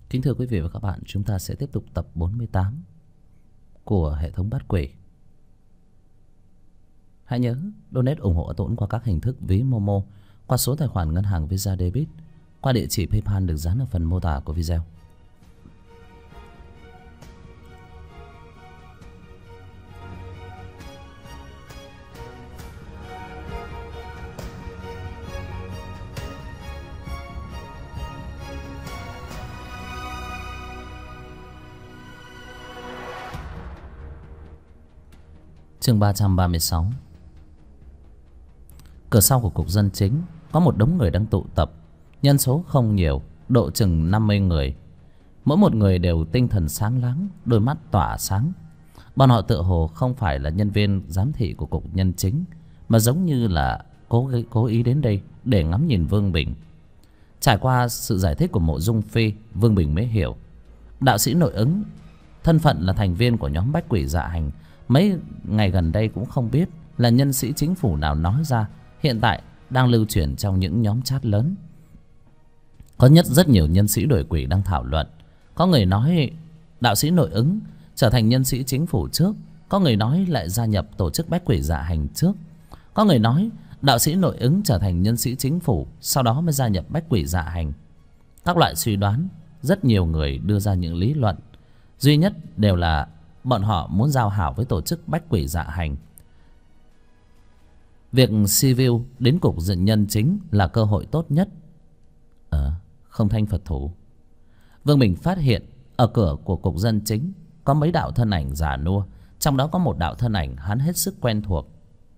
Kính thưa quý vị và các bạn, chúng ta sẽ tiếp tục tập 48 của hệ thống Bát Quỷ. Hãy nhớ donate ủng hộ Tuấn qua các hình thức ví Momo, qua số tài khoản ngân hàng Visa Debit, qua địa chỉ PayPal được dán ở phần mô tả của video. Chương 336. Cửa sau của cục dân chính có một đống người đang tụ tập. Nhân số không nhiều, độ chừng 50 người. Mỗi một người đều tinh thần sáng láng, đôi mắt tỏa sáng. Bọn họ tựa hồ không phải là nhân viên giám thị của cục nhân chính, mà giống như là cố ý đến đây để ngắm nhìn Vương Bình. Trải qua sự giải thích của Mộ Dung Phi, Vương Bình mới hiểu đạo sĩ nội ứng thân phận là thành viên của nhóm Bách Quỷ Dạ Hành. Mấy ngày gần đây cũng không biết là nhân sĩ chính phủ nào nói ra, hiện tại đang lưu truyền trong những nhóm chat lớn. Có rất nhiều nhân sĩ đổi quỷ đang thảo luận. Có người nói đạo sĩ nội ứng trở thành nhân sĩ chính phủ trước, có người nói lại gia nhập tổ chức Bách Quỷ Dạ Hành trước, có người nói đạo sĩ nội ứng trở thành nhân sĩ chính phủ sau đó mới gia nhập Bách Quỷ Dạ Hành. Các loại suy đoán, rất nhiều người đưa ra những lý luận, duy nhất đều là bọn họ muốn giao hảo với tổ chức Bách Quỷ Dạ Hành. Việc civil đến cục dân nhân chính là cơ hội tốt nhất. Không thanh Phật thủ. Vương Bình phát hiện ở cửa của cục dân chính có mấy đạo thân ảnh già nua, trong đó có một đạo thân ảnh hắn hết sức quen thuộc.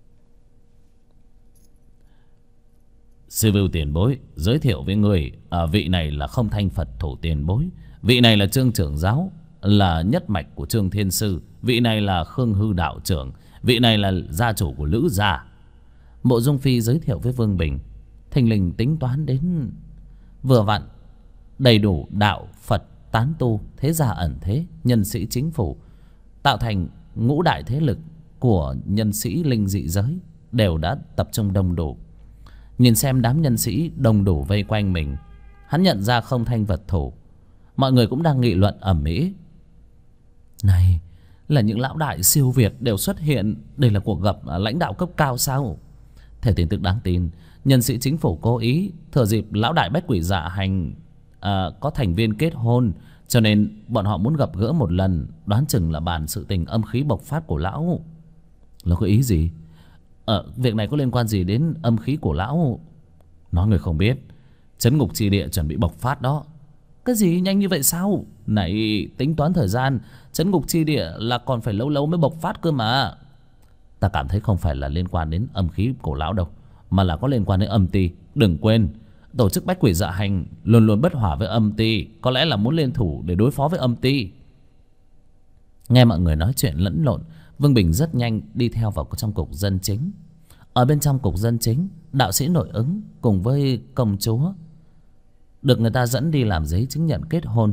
Civil tiền bối, giới thiệu với người, vị này là Không Thanh Phật thủ tiền bối, vị này là Trương trưởng giáo, là nhất mạch của Trương Thiên Sư, vị này là Khương Hư đạo trưởng, vị này là gia chủ của Lữ gia. Mộ Dung Phi giới thiệu với Vương Bình. Thình lình tính toán đến vừa vặn đầy đủ đạo Phật tán tu, thế gia ẩn thế, nhân sĩ chính phủ, tạo thành ngũ đại thế lực của nhân sĩ linh dị giới đều đã tập trung đông đủ. Nhìn xem đám nhân sĩ đông đủ vây quanh mình, hắn nhận ra Không Thanh Phật thủ. Mọi người cũng đang nghị luận ầm ĩ. Này là những lão đại siêu việt đều xuất hiện, đây là cuộc gặp lãnh đạo cấp cao sao? Theo tin tức đáng tin, nhân sĩ chính phủ cố ý thừa dịp lão đại Bách Quỷ Dạ Hành có thành viên kết hôn, cho nên bọn họ muốn gặp gỡ một lần, đoán chừng là bàn sự tình âm khí bộc phát của lão. Là có ý gì? Việc này có liên quan gì đến âm khí của lão? Nói người không biết, Trấn Ngục Chi Địa chuẩn bị bộc phát đó. Cái gì nhanh như vậy sao? Này, tính toán thời gian, Trấn Ngục Chi Địa là còn phải lâu lâu mới bộc phát cơ mà. Ta cảm thấy không phải là liên quan đến âm khí của lão đâu, mà là có liên quan đến âm ti. Đừng quên, tổ chức Bách Quỷ Dạ Hành luôn luôn bất hòa với âm ti, có lẽ là muốn liên thủ để đối phó với âm ti. Nghe mọi người nói chuyện lẫn lộn, Vương Bình rất nhanh đi theo vào trong cục dân chính. Ở bên trong cục dân chính, đạo sĩ nội ứng cùng với công chúa được người ta dẫn đi làm giấy chứng nhận kết hôn.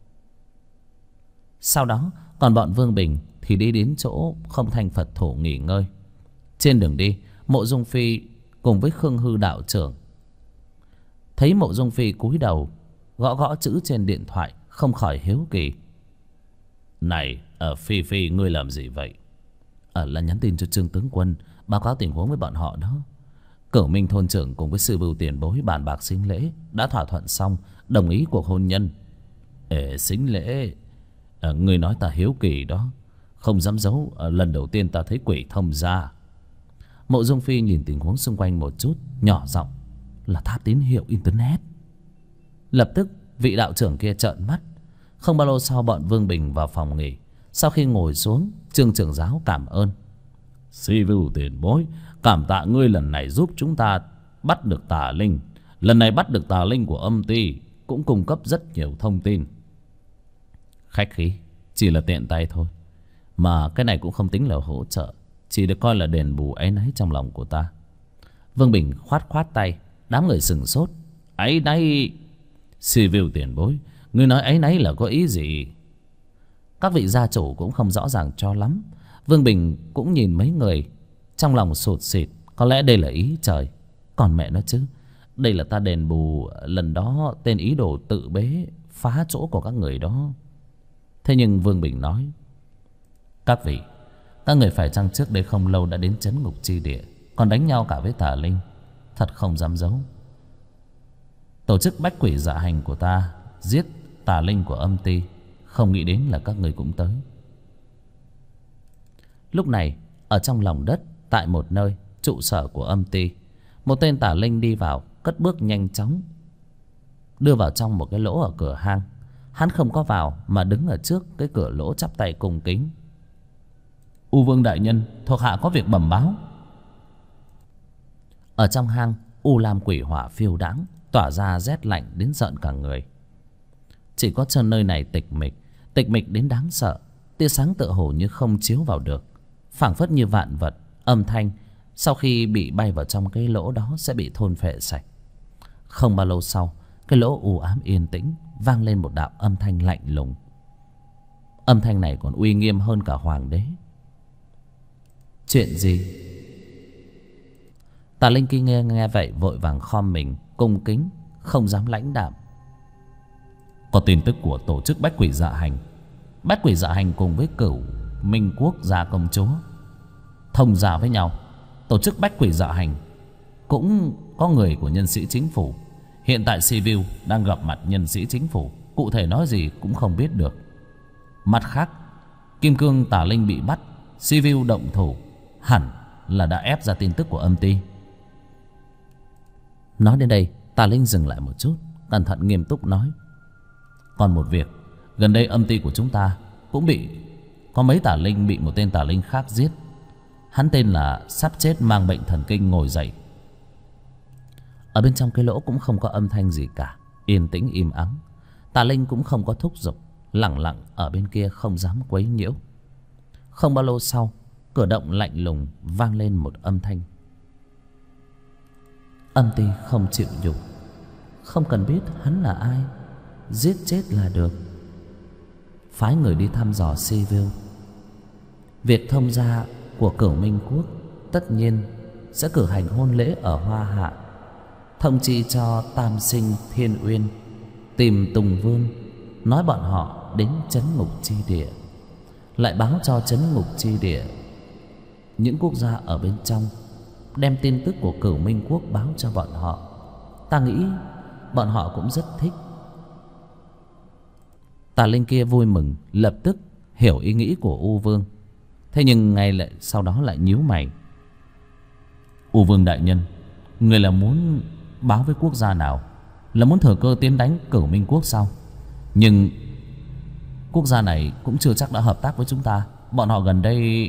Sau đó còn bọn Vương Bình thì đi đến chỗ Không Thanh Phật thủ nghỉ ngơi. Trên đường đi, Mộ Dung Phi cùng với Khương Hư đạo trưởng thấy Mộ Dung Phi cúi đầu gõ gõ chữ trên điện thoại, không khỏi hiếu kỳ. Này, Phi Phi, ngươi làm gì vậy? Là nhắn tin cho Trương tướng quân, báo cáo tình huống với bọn họ đó. Cửu Minh thôn trưởng cùng với sư bưu tiền bối bàn bạc sính lễ, đã thỏa thuận xong, đồng ý cuộc hôn nhân. Sính lễ? Ngươi nói ta hiếu kỳ đó, không dám giấu, lần đầu tiên ta thấy quỷ thông gia. Mộ Dung Phi nhìn tình huống xung quanh một chút, nhỏ giọng, là tháp tín hiệu internet. Lập tức vị đạo trưởng kia trợn mắt. Không bao lâu sau, bọn Vương Bình vào phòng nghỉ. Sau khi ngồi xuống, Trương trưởng giáo cảm ơn. Civil tiền bối, cảm tạ ngươi lần này giúp chúng ta bắt được tà linh. Lần này bắt được tà linh của âm ty, cũng cung cấp rất nhiều thông tin. Khách khí, chỉ là tiện tay thôi. Mà cái này cũng không tính là hỗ trợ, chỉ được coi là đền bù áy náy trong lòng của ta. Vương Bình khoát khoát tay. Đám người sửng sốt. Áy náy? Civil tiền bối, ngươi nói áy náy là có ý gì? Các vị gia chủ cũng không rõ ràng cho lắm. Vương Bình cũng nhìn mấy người, trong lòng sụt sịt. Có lẽ đây là ý trời. Còn mẹ nó chứ, đây là ta đền bù lần đó tên ý đồ tự bế phá chỗ của các người đó. Thế nhưng Vương Bình nói: các vị, các người phải chăng trước đây không lâu đã đến trấn ngục chi địa, còn đánh nhau cả với tà linh, thật không dám giấu. Tổ chức bách quỷ dạ hành của ta giết tà linh của âm ty, không nghĩ đến là các người cũng tới. Lúc này ở trong lòng đất, tại một nơi trụ sở của âm ty, một tên tà linh đi vào, cất bước nhanh chóng đưa vào trong một cái lỗ ở cửa hang. Hắn không có vào mà đứng ở trước cái cửa lỗ chắp tay cung kính: U Vương đại nhân, thuộc hạ có việc bẩm báo. Ở trong hang, u lam quỷ hỏa phiêu đãng, tỏa ra rét lạnh đến rợn cả người. Chỉ có chân nơi này tịch mịch đến đáng sợ. Tia sáng tựa hồ như không chiếu vào được, phảng phất như vạn vật, âm thanh sau khi bị bay vào trong cái lỗ đó sẽ bị thôn phệ sạch. Không bao lâu sau, cái lỗ u ám yên tĩnh vang lên một đạo âm thanh lạnh lùng. Âm thanh này còn uy nghiêm hơn cả hoàng đế. Chuyện gì? Tà linh kia nghe vậy vội vàng khom mình cung kính, không dám lãnh đạm. Có tin tức của tổ chức bách quỷ dạ hành. Bách quỷ dạ hành cùng với Cửu Minh Quốc gia công chúa thông gia với nhau. Tổ chức bách quỷ dạ hành cũng có người của nhân sĩ chính phủ. Hiện tại Sivu đang gặp mặt nhân sĩ chính phủ, cụ thể nói gì cũng không biết được. Mặt khác, Kim Cương tà linh bị bắt, Sivu động thủ, hẳn là đã ép ra tin tức của âm ty. Nói đến đây, tà linh dừng lại một chút, cẩn thận nghiêm túc nói: còn một việc, gần đây âm ty của chúng ta cũng có mấy tà linh bị một tên tà linh khác giết. Hắn tên là sắp chết mang bệnh thần kinh ngồi dậy. Ở bên trong cái lỗ cũng không có âm thanh gì cả, yên tĩnh im ắng. Tà linh cũng không có thúc giục, lẳng lặng ở bên kia không dám quấy nhiễu. Không bao lâu sau, cửa động lạnh lùng vang lên một âm thanh: âm ty không chịu nhục, không cần biết hắn là ai, giết chết là được. Phái người đi thăm dò Sivu. Việc thông gia của Cửu Minh Quốc tất nhiên sẽ cử hành hôn lễ ở Hoa Hạ. Thông chi cho Tam Sinh Thiên Uyên tìm Tùng Vương, nói bọn họ đến trấn ngục chi địa. Lại báo cho trấn ngục chi địa những quốc gia ở bên trong, đem tin tức của Cửu Minh Quốc báo cho bọn họ. Ta nghĩ bọn họ cũng rất thích. Tà linh kia vui mừng, lập tức hiểu ý nghĩ của U Vương. Thế nhưng ngay lại sau đó lại nhíu mày: U Vương đại nhân, người là muốn báo với quốc gia nào? Là muốn thừa cơ tiến đánh Cửu Minh Quốc sao? Nhưng quốc gia này cũng chưa chắc đã hợp tác với chúng ta. Bọn họ gần đây...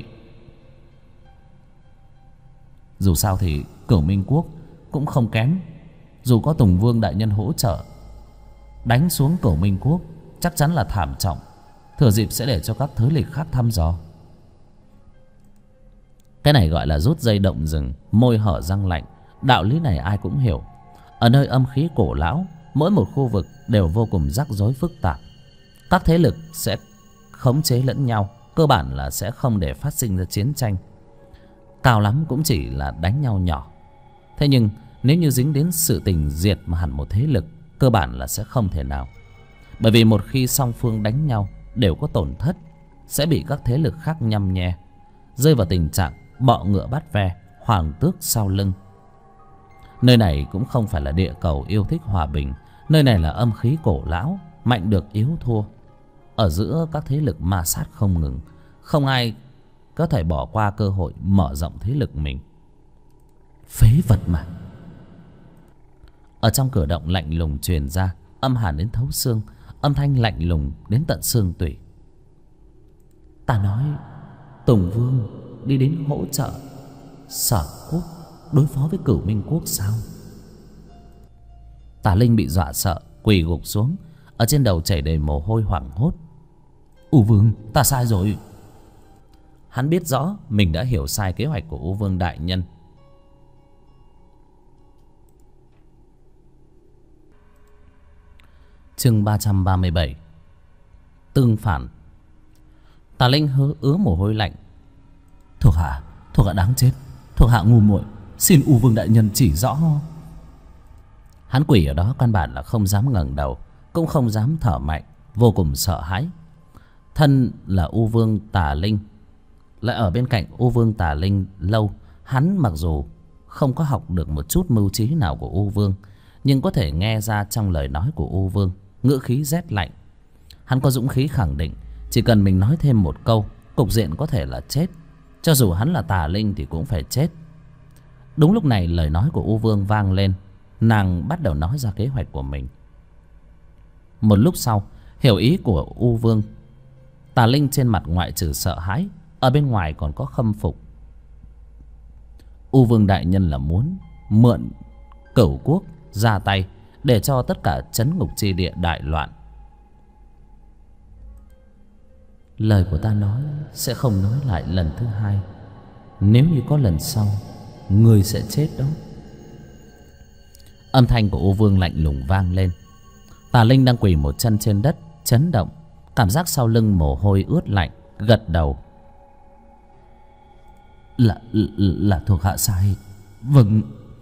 Dù sao thì Cửu Minh Quốc cũng không kém. Dù có Tùng Vương đại nhân hỗ trợ, đánh xuống Cửu Minh Quốc chắc chắn là thảm trọng. Thừa dịp sẽ để cho các thế lực khác thăm dò. Cái này gọi là rút dây động rừng, môi hở răng lạnh. Đạo lý này ai cũng hiểu. Ở nơi âm khí cổ lão, mỗi một khu vực đều vô cùng rắc rối phức tạp. Các thế lực sẽ khống chế lẫn nhau, cơ bản là sẽ không để phát sinh ra chiến tranh. Cao lắm cũng chỉ là đánh nhau nhỏ. Thế nhưng nếu như dính đến sự tình diệt mà hẳn một thế lực, cơ bản là sẽ không thể nào. Bởi vì một khi song phương đánh nhau đều có tổn thất, sẽ bị các thế lực khác nhăm nhe, rơi vào tình trạng bọ ngựa bắt ve, hoàng tước sau lưng. Nơi này cũng không phải là địa cầu yêu thích hòa bình. Nơi này là âm khí cổ lão, mạnh được yếu thua. Ở giữa các thế lực ma sát không ngừng, không ai có thể bỏ qua cơ hội mở rộng thế lực mình. Phế vật mà. Ở trong cửa động lạnh lùng truyền ra, âm hàn đến thấu xương, âm thanh lạnh lùng đến tận xương tủy. Ta nói Tùng Vương đi đến hỗ trợ Sở Quốc đối phó với Cửu Minh Quốc sao? Tà linh bị dọa sợ, quỳ gục xuống, ở trên đầu chảy đầy mồ hôi hoảng hốt. U Vương, ta sai rồi. Hắn biết rõ mình đã hiểu sai kế hoạch của U Vương đại nhân. Chương 337. Tương phản. Tà linh ứa mồ hôi lạnh. Thuộc hạ đáng chết, thuộc hạ ngu muội, xin U Vương đại nhân chỉ rõ. Hắn quỷ ở đó căn bản là không dám ngẩng đầu, cũng không dám thở mạnh, vô cùng sợ hãi. Thân là U Vương Tà Linh, lại ở bên cạnh U Vương Tà Linh lâu, hắn mặc dù không có học được một chút mưu trí nào của U Vương, nhưng có thể nghe ra trong lời nói của U Vương ngữ khí rét lạnh. Hắn có dũng khí khẳng định chỉ cần mình nói thêm một câu, cục diện có thể là chết. Cho dù hắn là tà linh thì cũng phải chết. Đúng lúc này lời nói của U Vương vang lên. Nàng bắt đầu nói ra kế hoạch của mình. Một lúc sau hiểu ý của U Vương, tà linh trên mặt ngoại trừ sợ hãi, ở bên ngoài còn có khâm phục. U Vương đại nhân là muốn mượn Cửu Quốc ra tay để cho tất cả trấn ngục chi địa đại loạn. Lời của ta nói sẽ không nói lại lần thứ hai. Nếu như có lần sau, ngươi sẽ chết đó. Âm thanh của U Vương lạnh lùng vang lên. Tà linh đang quỳ một chân trên đất chấn động, cảm giác sau lưng mồ hôi ướt lạnh, gật đầu. Là thuộc hạ sai. Vâng.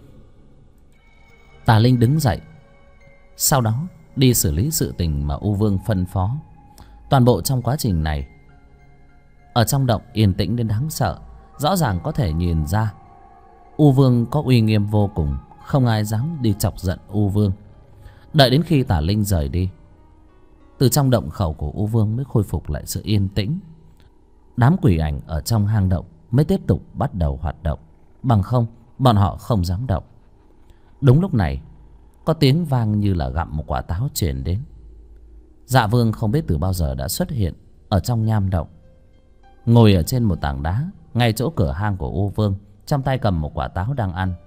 Tà linh đứng dậy, sau đó đi xử lý sự tình mà U Vương phân phó. Toàn bộ trong quá trình này, ở trong động yên tĩnh đến đáng sợ. Rõ ràng có thể nhìn ra U Vương có uy nghiêm vô cùng, không ai dám đi chọc giận U Vương. Đợi đến khi tà linh rời đi, từ trong động khẩu của U Vương mới khôi phục lại sự yên tĩnh. Đám quỷ ảnh ở trong hang động mới tiếp tục bắt đầu hoạt động, bằng không bọn họ không dám động. Đúng lúc này có tiếng vang như là gặm một quả táo truyền đến. Dạ Vương không biết từ bao giờ đã xuất hiện ở trong nham động, ngồi ở trên một tảng đá ngay chỗ cửa hang của U Vương, trong tay cầm một quả táo đang ăn.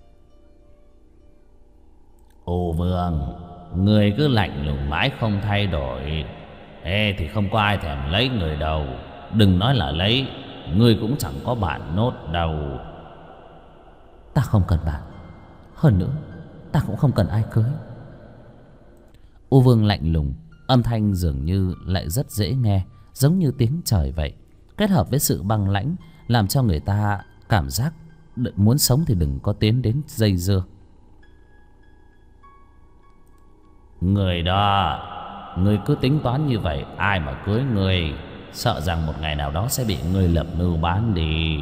U Vương, người cứ lạnh lùng mãi không thay đổi. Ê thì không có ai thèm lấy người đâu. Đừng nói là lấy, ngươi cũng chẳng có bạn nốt đâu. Ta không cần bạn. Hơn nữa ta cũng không cần ai cưới. U Vương lạnh lùng, âm thanh dường như lại rất dễ nghe, giống như tiếng trời vậy, kết hợp với sự băng lãnh, làm cho người ta cảm giác muốn sống thì đừng có tiến đến dây dưa. Người đó, ngươi cứ tính toán như vậy, ai mà cưới ngươi, sợ rằng một ngày nào đó sẽ bị ngươi lập mưu bán đi.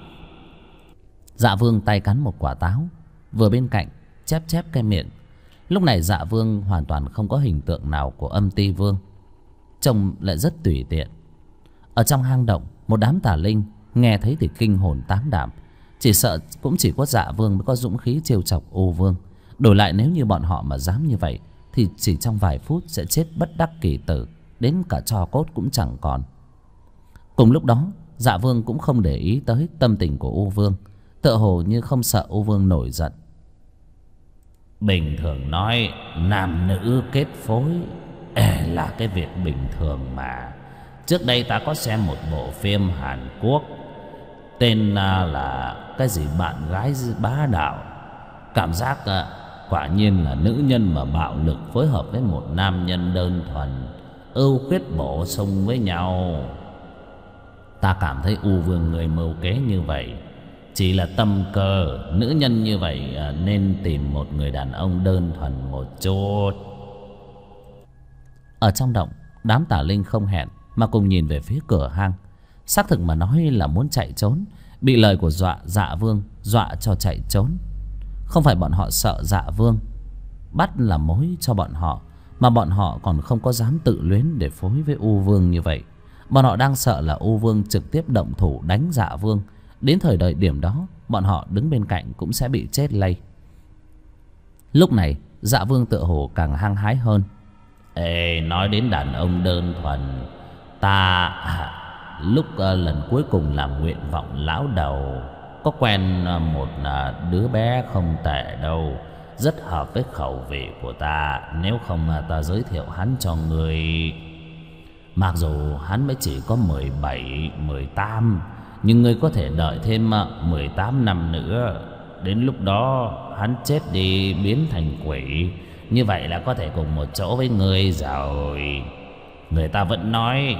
Dạ Vương tay cắn một quả táo, vừa bên cạnh chép chép cái miệng. Lúc này Dạ Vương hoàn toàn không có hình tượng nào của Âm Ti Vương, trông lại rất tùy tiện. Ở trong hang động, một đám tà linh nghe thấy thì kinh hồn táng đảm. Chỉ sợ cũng chỉ có Dạ Vương mới có dũng khí trêu chọc U Vương. Đổi lại nếu như bọn họ mà dám như vậy thì chỉ trong vài phút sẽ chết bất đắc kỳ tử, đến cả tro cốt cũng chẳng còn. Cùng lúc đó Dạ Vương cũng không để ý tới tâm tình của U Vương, tựa hồ như không sợ U Vương nổi giận. Bình thường nói nam nữ kết phối là cái việc bình thường mà. Trước đây ta có xem một bộ phim Hàn Quốc tên là cái gì bạn gái bá đạo. Cảm giác quả nhiên là nữ nhân mà bạo lực phối hợp với một nam nhân đơn thuần, ưu khuyết bổ sung với nhau. Ta cảm thấy U Vương người mưu kế như vậy chỉ là tâm cơ. Nữ nhân như vậy nên tìm một người đàn ông đơn thuần một chút. Ở trong động, đám tà linh không hẹn mà cùng nhìn về phía cửa hang. Xác thực mà nói là muốn chạy trốn, bị lời của Dạ Vương dọa cho chạy trốn. Không phải bọn họ sợ Dạ Vương bắt làm mối cho bọn họ, mà bọn họ còn không có dám tự luyến để phối với U Vương như vậy. Bọn họ đang sợ là U Vương trực tiếp động thủ đánh Dạ Vương. Đến thời đại điểm đó, bọn họ đứng bên cạnh cũng sẽ bị chết lây. Lúc này Dạ Vương tựa hồ càng hăng hái hơn. Ê, nói đến đàn ông đơn thuần, ta lúc lần cuối cùng làm nguyện vọng lão đầu có quen một đứa bé không tệ đâu, rất hợp với khẩu vị của ta. Nếu không ta giới thiệu hắn cho người. Mặc dù hắn mới chỉ có 17, 18, nhưng ngươi có thể đợi thêm 18 năm nữa. Đến lúc đó hắn chết đi biến thành quỷ, như vậy là có thể cùng một chỗ với ngươi rồi. Người ta vẫn nói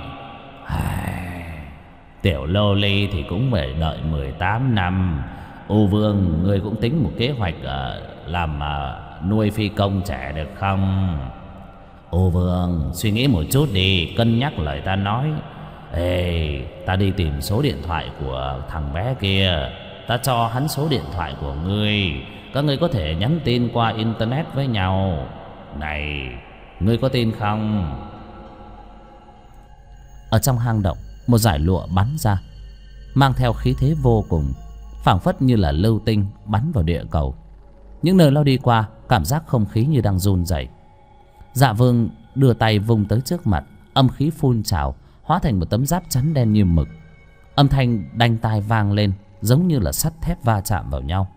tiểu lô ly thì cũng phải đợi 18 năm. U Vương, ngươi cũng tính một kế hoạch làm nuôi phi công trẻ được không? Ô Vương, suy nghĩ một chút đi, cân nhắc lời ta nói. Ê, ta đi tìm số điện thoại của thằng bé kia. Ta cho hắn số điện thoại của ngươi. Các ngươi có thể nhắn tin qua internet với nhau. Này, ngươi có tin không? Ở trong hang động, một dải lụa bắn ra, mang theo khí thế vô cùng, phảng phất như là lưu tinh bắn vào địa cầu. Những nơi lao đi qua, cảm giác không khí như đang run rẩy. Dạ Vương đưa tay vung tới trước mặt, âm khí phun trào, hóa thành một tấm giáp chắn đen như mực. Âm thanh đanh tai vang lên, giống như là sắt thép va chạm vào nhau.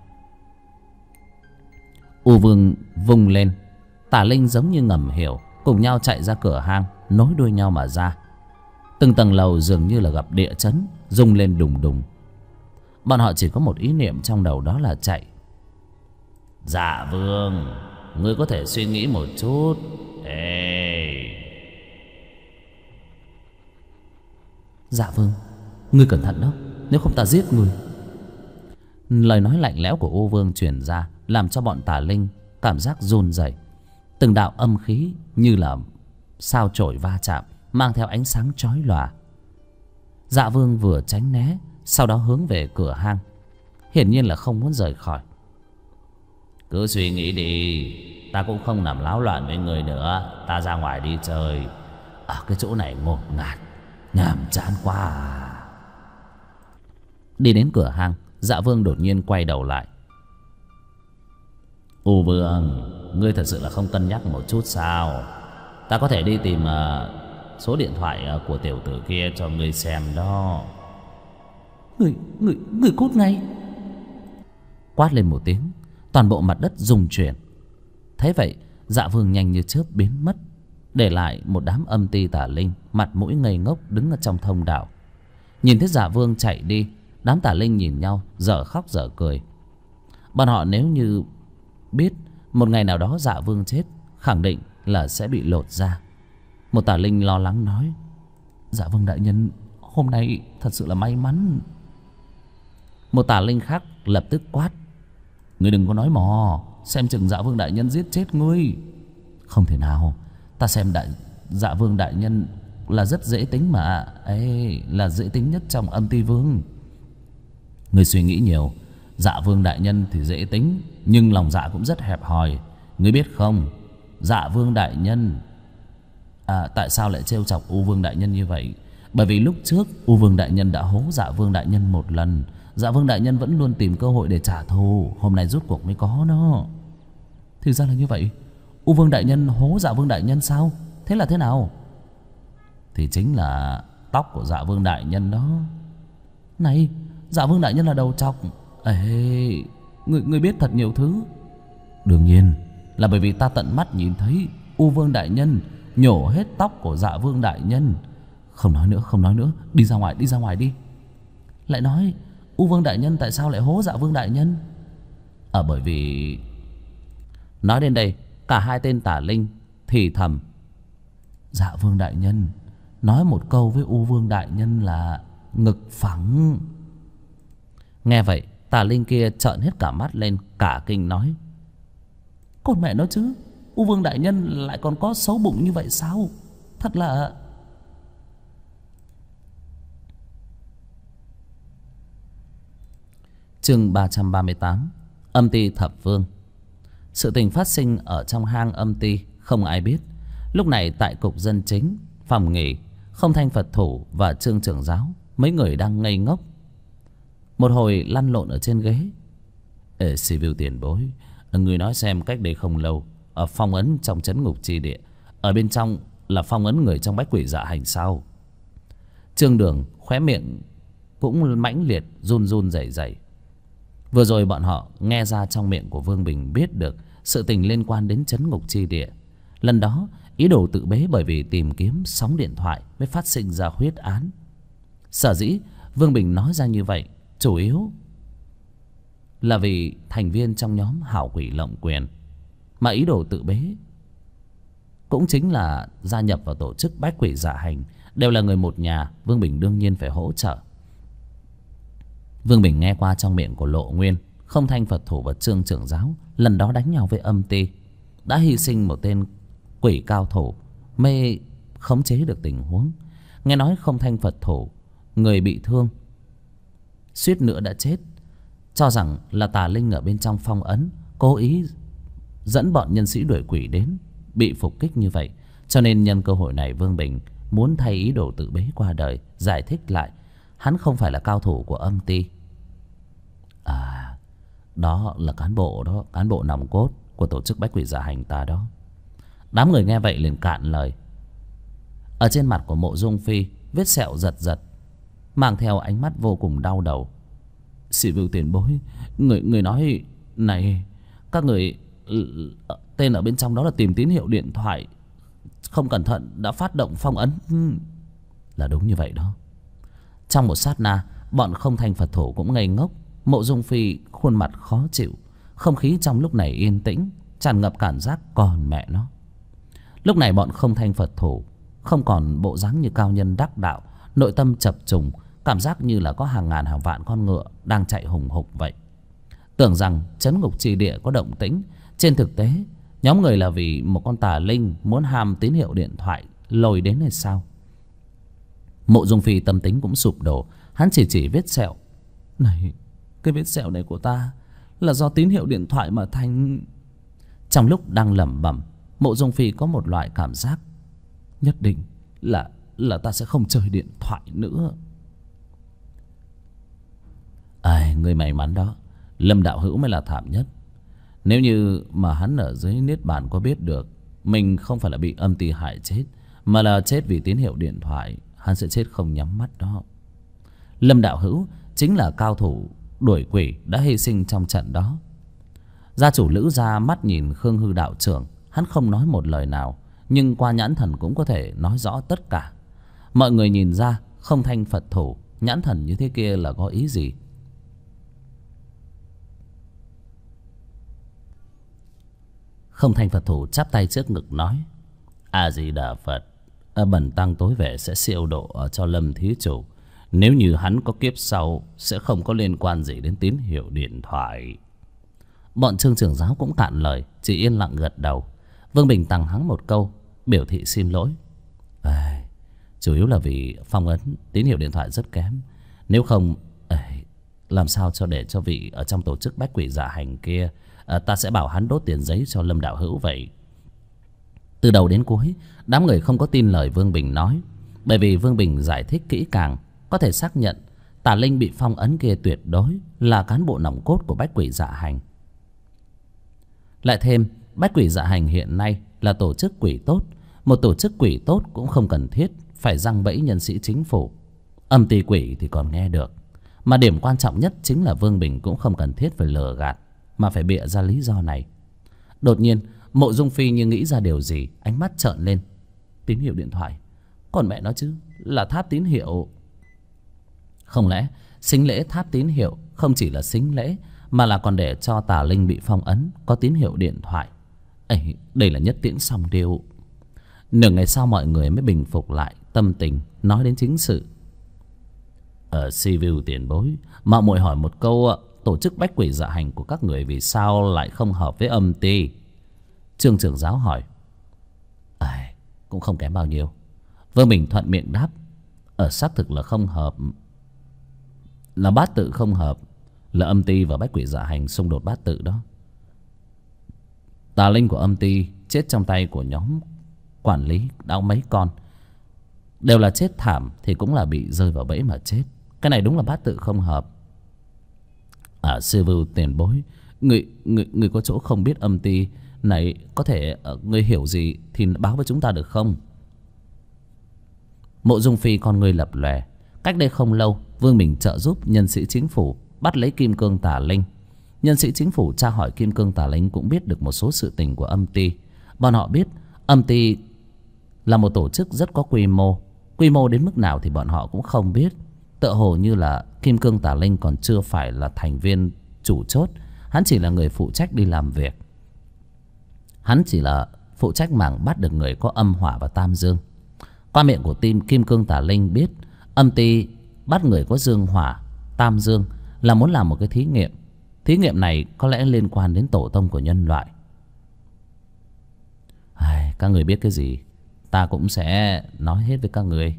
U Vương vung lên, Tả Linh giống như ngầm hiểu, cùng nhau chạy ra cửa hang, nối đuôi nhau mà ra. Từng tầng lầu dường như là gặp địa chấn, rung lên đùng đùng. Bọn họ chỉ có một ý niệm trong đầu, đó là chạy. Dạ Vương, ngươi có thể suy nghĩ một chút. Ê. Dạ Vương, ngươi cẩn thận đó, nếu không ta giết ngươi. Lời nói lạnh lẽo của U Vương truyền ra, làm cho bọn Tà Linh cảm giác run rẩy. Từng đạo âm khí như là sao chổi va chạm, mang theo ánh sáng chói lòa. Dạ Vương vừa tránh né, sau đó hướng về cửa hang, hiển nhiên là không muốn rời khỏi. Cứ suy nghĩ đi, ta cũng không làm láo loạn với người nữa. Ta ra ngoài đi chơi, ở cái chỗ này ngột ngạt, nhàm chán quá à. Đi đến cửa hang, Dạ Vương đột nhiên quay đầu lại. U Vương, ngươi thật sự là không cân nhắc một chút sao? Ta có thể đi tìm số điện thoại của tiểu tử kia cho ngươi xem đó. Người cút ngay. Quát lên một tiếng, toàn bộ mặt đất rung chuyển. Thế vậy, Dạ Vương nhanh như chớp biến mất, để lại một đám âm ti tà linh mặt mũi ngây ngốc đứng ở trong thông đạo. Nhìn thấy Dạ Vương chạy đi, đám tà linh nhìn nhau dở khóc dở cười. Bọn họ nếu như biết một ngày nào đó Dạ Vương chết, khẳng định là sẽ bị lột da. Một tà linh lo lắng nói: Dạ Vương đại nhân, hôm nay thật sự là may mắn. Một tà linh khác lập tức quát: Ngươi đừng có nói mò, xem chừng Dạ Vương đại nhân giết chết ngươi. Không thể nào, ta xem Dạ Vương đại nhân là rất dễ tính mà. Ấy là dễ tính nhất trong âm ti vương. Ngươi suy nghĩ nhiều. Dạ Vương đại nhân thì dễ tính, nhưng lòng dạ cũng rất hẹp hòi. Ngươi biết không, Dạ Vương đại nhân tại sao lại trêu chọc U Vương đại nhân như vậy? Bởi vì lúc trước U Vương đại nhân đã hố Dạ Vương đại nhân một lần. Dạ Vương đại nhân vẫn luôn tìm cơ hội để trả thù, hôm nay rốt cuộc mới có nó. Thì ra là như vậy. U Vương đại nhân hố Dạ Vương đại nhân sao? Thế là thế nào? Thì chính là tóc của Dạ Vương đại nhân đó. Này, Dạ Vương đại nhân là đầu trọc. Ê, ngươi biết thật nhiều thứ. Đương nhiên là bởi vì ta tận mắt nhìn thấy U Vương đại nhân nhổ hết tóc của Dạ Vương đại nhân. Không nói nữa, không nói nữa, đi ra ngoài đi. Lại nói U Vương đại nhân tại sao lại hố Dạ Vương đại nhân? Bởi vì... Nói đến đây, cả hai tên tà linh thì thầm: Dạ Vương đại nhân nói một câu với U Vương đại nhân là ngực phẳng. Nghe vậy, tà linh kia trợn hết cả mắt lên, cả kinh nói: Con mẹ nó chứ, U Vương đại nhân lại còn có xấu bụng như vậy sao? Thật là... Chương 338: Âm ti thập vương. Sự tình phát sinh ở trong hang âm ti không ai biết. Lúc này tại cục dân chính, phòng nghỉ, Không Thanh Phật thủ và Trương trưởng giáo, mấy người đang ngây ngốc một hồi lăn lộn ở trên ghế. Civil tiền bối, người nói xem, cách đây không lâu ở phong ấn trong trấn ngục chi địa, ở bên trong là phong ấn người trong bách quỷ dạ hành sao? Trương Đường khóe miệng cũng mãnh liệt run run rẩy rẩy. Vừa rồi bọn họ nghe ra trong miệng của Vương Bình biết được sự tình liên quan đến trấn ngục chi địa. Lần đó ý đồ tự bế bởi vì tìm kiếm sóng điện thoại mới phát sinh ra huyết án. Sở dĩ Vương Bình nói ra như vậy chủ yếu là vì thành viên trong nhóm hảo quỷ lộng quyền, mà ý đồ tự bế cũng chính là gia nhập vào tổ chức bách quỷ dạ hành, đều là người một nhà. Vương Bình đương nhiên phải hỗ trợ. Vương Bình nghe qua trong miệng của Lộ Nguyên, Không Thanh Phật thủ và Trương trưởng giáo lần đó đánh nhau với âm ti, đã hy sinh một tên quỷ cao thủ mới khống chế được tình huống. Nghe nói không thanh Phật thủ, người bị thương suýt nữa đã chết, cho rằng là tà linh ở bên trong phong ấn, cố ý dẫn bọn nhân sĩ đuổi quỷ đến, bị phục kích như vậy. Cho nên nhân cơ hội này, Vương Bình muốn thay ý đồ tự bế qua đời, giải thích lại hắn không phải là cao thủ của âm ty. À, đó là cán bộ đó, cán bộ nòng cốt của tổ chức Bách Quỷ Dạ Hành ta đó. Đám người nghe vậy liền cạn lời. Ở trên mặt của Mộ Dung Phi, vết sẹo giật giật, mang theo ánh mắt vô cùng đau đầu. Sĩ Vưu tiền bối, người nói này, các người tên ở bên trong đó là tìm tín hiệu điện thoại, không cẩn thận đã phát động phong ấn. Là đúng như vậy đó. Trong một sát na, bọn không thanh Phật thủ cũng ngây ngốc. Mộ Dung Phi khuôn mặt khó chịu. Không khí trong lúc này yên tĩnh, tràn ngập cảm giác còn mẹ nó. Lúc này bọn không thanh Phật thủ không còn bộ dáng như cao nhân đắc đạo, nội tâm chập trùng, cảm giác như là có hàng ngàn hàng vạn con ngựa đang chạy hùng hục vậy. Tưởng rằng trấn ngục chi địa có động tĩnh, trên thực tế nhóm người là vì một con tà linh muốn ham tín hiệu điện thoại lôi đến hay sao? Mộ Dung Phi tâm tính cũng sụp đổ. Hắn chỉ vết sẹo. Này, cái vết sẹo này của ta là do tín hiệu điện thoại mà thành. Trong lúc đang lẩm bẩm, Mộ Dung Phi có một loại cảm giác nhất định là ta sẽ không chơi điện thoại nữa. Ai, người may mắn đó. Lâm đạo hữu mới là thảm nhất. Nếu như mà hắn ở dưới niết bàn có biết được mình không phải là bị âm ty hại chết, mà là chết vì tín hiệu điện thoại, hắn sẽ chết không nhắm mắt đó. Lâm đạo hữu chính là cao thủ đuổi quỷ đã hy sinh trong trận đó. Gia chủ Lữ gia mắt nhìn Khương Hư đạo trưởng, hắn không nói một lời nào, nhưng qua nhãn thần cũng có thể nói rõ tất cả. Mọi người nhìn ra không thanh Phật thủ nhãn thần như thế kia là có ý gì. Không thanh Phật thủ chắp tay trước ngực nói: A Di Đà Phật, bần tăng tối về sẽ siêu độ cho Lâm thí chủ. Nếu như hắn có kiếp sau sẽ không có liên quan gì đến tín hiệu điện thoại. Bọn Trương trưởng giáo cũng cạn lời, chỉ yên lặng gật đầu. Vương Bình tằng hắng một câu biểu thị xin lỗi. Chủ yếu là vì phong ấn tín hiệu điện thoại rất kém. Nếu không làm sao để cho vị ở trong tổ chức Bách Quỷ Dạ Hành kia, ta sẽ bảo hắn đốt tiền giấy cho Lâm đạo hữu vậy. Từ đầu đến cuối, đám người không có tin lời Vương Bình nói, bởi vì Vương Bình giải thích kỹ càng, có thể xác nhận tà linh bị phong ấn kia tuyệt đối là cán bộ nòng cốt của Bách Quỷ Dạ Hành. Lại thêm, Bách Quỷ Dạ Hành hiện nay là tổ chức quỷ tốt. Một tổ chức quỷ tốt cũng không cần thiết phải giăng bẫy nhân sĩ chính phủ. Âm ty quỷ thì còn nghe được, mà điểm quan trọng nhất chính là Vương Bình cũng không cần thiết phải lừa gạt, mà phải bịa ra lý do này. Đột nhiên Mộ Dung Phi như nghĩ ra điều gì, ánh mắt trợn lên. Tín hiệu điện thoại, còn mẹ nó chứ, là tháp tín hiệu. Không lẽ sính lễ tháp tín hiệu không chỉ là sính lễ, mà là còn để cho tà linh bị phong ấn có tín hiệu điện thoại? Đây là nhất tiễn song điêu. Nửa ngày sau mọi người mới bình phục lại tâm tình, nói đến chính sự. Sivu tiền bối, mạo muội hỏi một câu, tổ chức Bách Quỷ Dạ Hành của các người vì sao lại không hợp với âm ty? Trương trưởng giáo hỏi. Cũng không kém bao nhiêu. Vương Bình thuận miệng đáp. Xác thực là không hợp, là bát tự không hợp, là âm ty và Bách Quỷ Dạ Hành xung đột bát tự đó. Tà linh của âm ty chết trong tay của nhóm quản lý đã mấy con, đều là chết thảm thì cũng là bị rơi vào bẫy mà chết. Cái này đúng là bát tự không hợp. Sư vưu tiền bối, người có chỗ không biết âm ty này, có thể người hiểu gì thì báo với chúng ta được không? Mộ Dung Phi con người lập lòe. Cách đây không lâu, Vương Bình trợ giúp nhân sĩ chính phủ bắt lấy kim cương tà linh. Nhân sĩ chính phủ tra hỏi kim cương tà linh cũng biết được một số sự tình của âm ty. Bọn họ biết âm ty là một tổ chức rất có quy mô. Quy mô đến mức nào thì bọn họ cũng không biết. Tựa hồ như là kim cương tà linh còn chưa phải là thành viên chủ chốt. Hắn chỉ là người phụ trách đi làm việc. Hắn chỉ là phụ trách mảng bắt được người có âm hỏa và tam dương. Qua miệng của team kim cương tà linh biết âm ty bắt người có dương hỏa tam dương là muốn làm một cái thí nghiệm. Thí nghiệm này có lẽ liên quan đến tổ tông của nhân loại. Các người biết cái gì ta cũng sẽ nói hết với các người.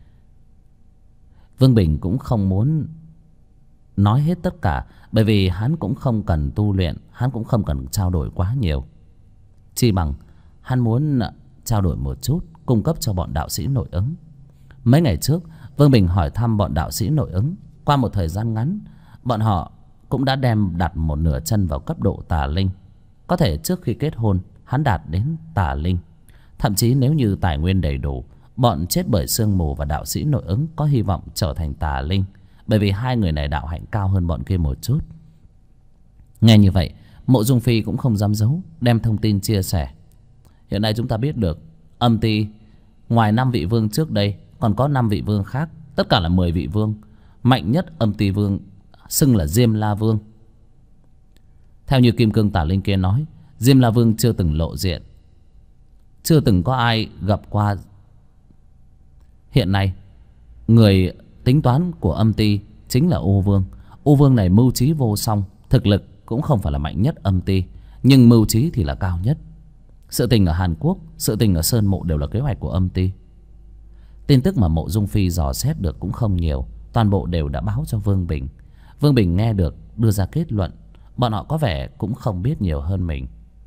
Vương Bình cũng không muốn nói hết tất cả, bởi vì hắn cũng không cần tu luyện, hắn cũng không cần trao đổi quá nhiều. Chi bằng hắn muốn trao đổi một chút, cung cấp cho bọn đạo sĩ nội ứng. Mấy ngày trước Vương Bình hỏi thăm bọn đạo sĩ nội ứng. Qua một thời gian ngắn, bọn họ cũng đã đem đặt một nửa chân vào cấp độ tà linh. Có thể trước khi kết hôn hắn đạt đến tà linh. Thậm chí nếu như tài nguyên đầy đủ, bọn chết bởi sương mù và đạo sĩ nội ứng có hy vọng trở thành tà linh, bởi vì hai người này đạo hạnh cao hơn bọn kia một chút. Nghe như vậy, Mộ Dung Phi cũng không dám giấu, đem thông tin chia sẻ. Hiện nay chúng ta biết được âm ty ngoài 5 vị vương trước đây còn có 5 vị vương khác, tất cả là 10 vị vương. Mạnh nhất âm ty vương xưng là Diêm La Vương. Theo như Kim Cương Tà Linh kia nói, Diêm La Vương chưa từng lộ diện, chưa từng có ai gặp qua. Hiện nay người tính toán của âm ty chính là U Vương. U Vương này mưu trí vô song, thực lực cũng không phải là mạnh nhất âm ty, nhưng mưu trí thì là cao nhất. Sự tình ở Hàn Quốc, sự tình ở Sơn Mộ đều là kế hoạch của âm ty. Tin tức mà Mộ Dung Phi dò xét được cũng không nhiều, toàn bộ đều đã báo cho Vương Bình. Vương Bình nghe được đưa ra kết luận, bọn họ có vẻ cũng không biết nhiều hơn mình.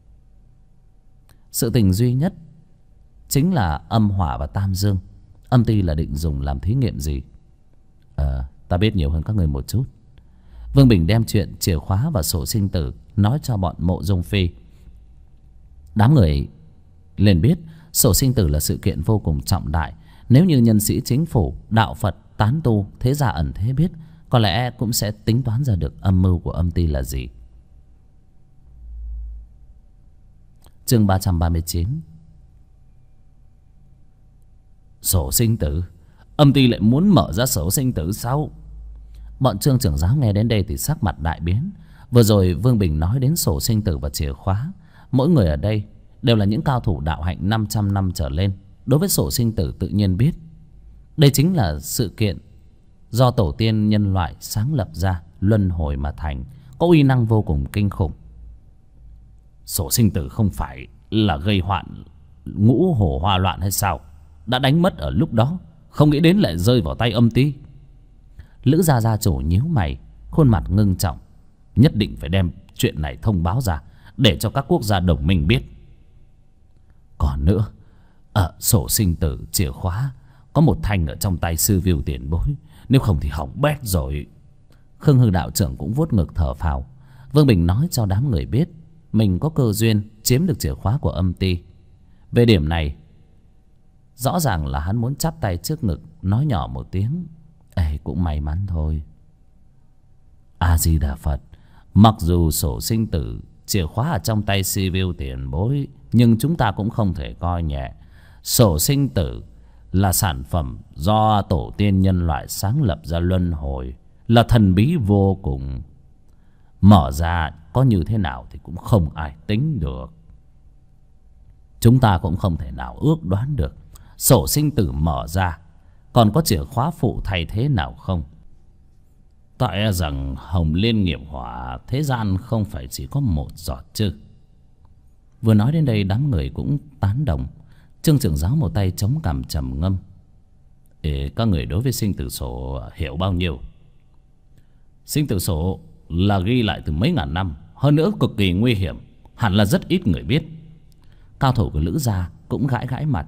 Sự tình duy nhất chính là âm hỏa và tam dương, âm ty là định dùng làm thí nghiệm gì? Ta biết nhiều hơn các người một chút. Vương Bình đem chuyện chìa khóa và sổ sinh tử nói cho bọn Mộ Dung Phi. Đám người liền biết sổ sinh tử là sự kiện vô cùng trọng đại. Nếu như nhân sĩ chính phủ, đạo Phật, tán tu, thế gia ẩn thế biết, có lẽ cũng sẽ tính toán ra được âm mưu của âm ty là gì. Chương 339. Sổ sinh tử? Âm ty lại muốn mở ra sổ sinh tử sao? Bọn Trương trưởng giáo nghe đến đây thì sắc mặt đại biến. Vừa rồi Vương Bình nói đến sổ sinh tử và chìa khóa, mỗi người ở đây đều là những cao thủ đạo hạnh 500 năm trở lên. Đối với sổ sinh tử tự nhiên biết. Đây chính là sự kiện do tổ tiên nhân loại sáng lập ra, luân hồi mà thành, có uy năng vô cùng kinh khủng. Sổ sinh tử không phải là gây hoạn ngũ hổ hoa loạn hay sao? Đã đánh mất ở lúc đó, không nghĩ đến lại rơi vào tay âm ty. Lữ gia gia chủ nhíu mày, khuôn mặt ngưng trọng. Nhất định phải đem chuyện này thông báo ra, để cho các quốc gia đồng minh biết. Còn nữa, sổ sinh tử chìa khóa có một thanh ở trong tay sư viu tiền bối, nếu không thì hỏng bét rồi. Khương Hư đạo trưởng cũng vuốt ngực thở phào. Vương Bình nói cho đám người biết mình có cơ duyên chiếm được chìa khóa của âm ty. Về điểm này, rõ ràng là hắn muốn chắp tay trước ngực nói nhỏ một tiếng: "Ê, cũng may mắn thôi." A Di Đà Phật. Mặc dù sổ sinh tử chìa khóa ở trong tay si viu tiền bối, nhưng chúng ta cũng không thể coi nhẹ. Sổ sinh tử là sản phẩm do tổ tiên nhân loại sáng lập ra luân hồi, là thần bí vô cùng. Mở ra có như thế nào thì cũng không ai tính được. Chúng ta cũng không thể nào ước đoán được sổ sinh tử mở ra còn có chìa khóa phụ thay thế nào không. Tại rằng Hồng Liên nghiệp hỏa thế gian không phải chỉ có một giọt chứ. Vừa nói đến đây đám người cũng tán đồng. Trương trưởng giáo một tay chống cằm trầm ngâm. Các người đối với sinh tử sổ hiểu bao nhiêu? Sinh tử sổ là ghi lại từ mấy ngàn năm, hơn nữa cực kỳ nguy hiểm, hẳn là rất ít người biết. Cao thủ của Lữ gia cũng gãi gãi mặt.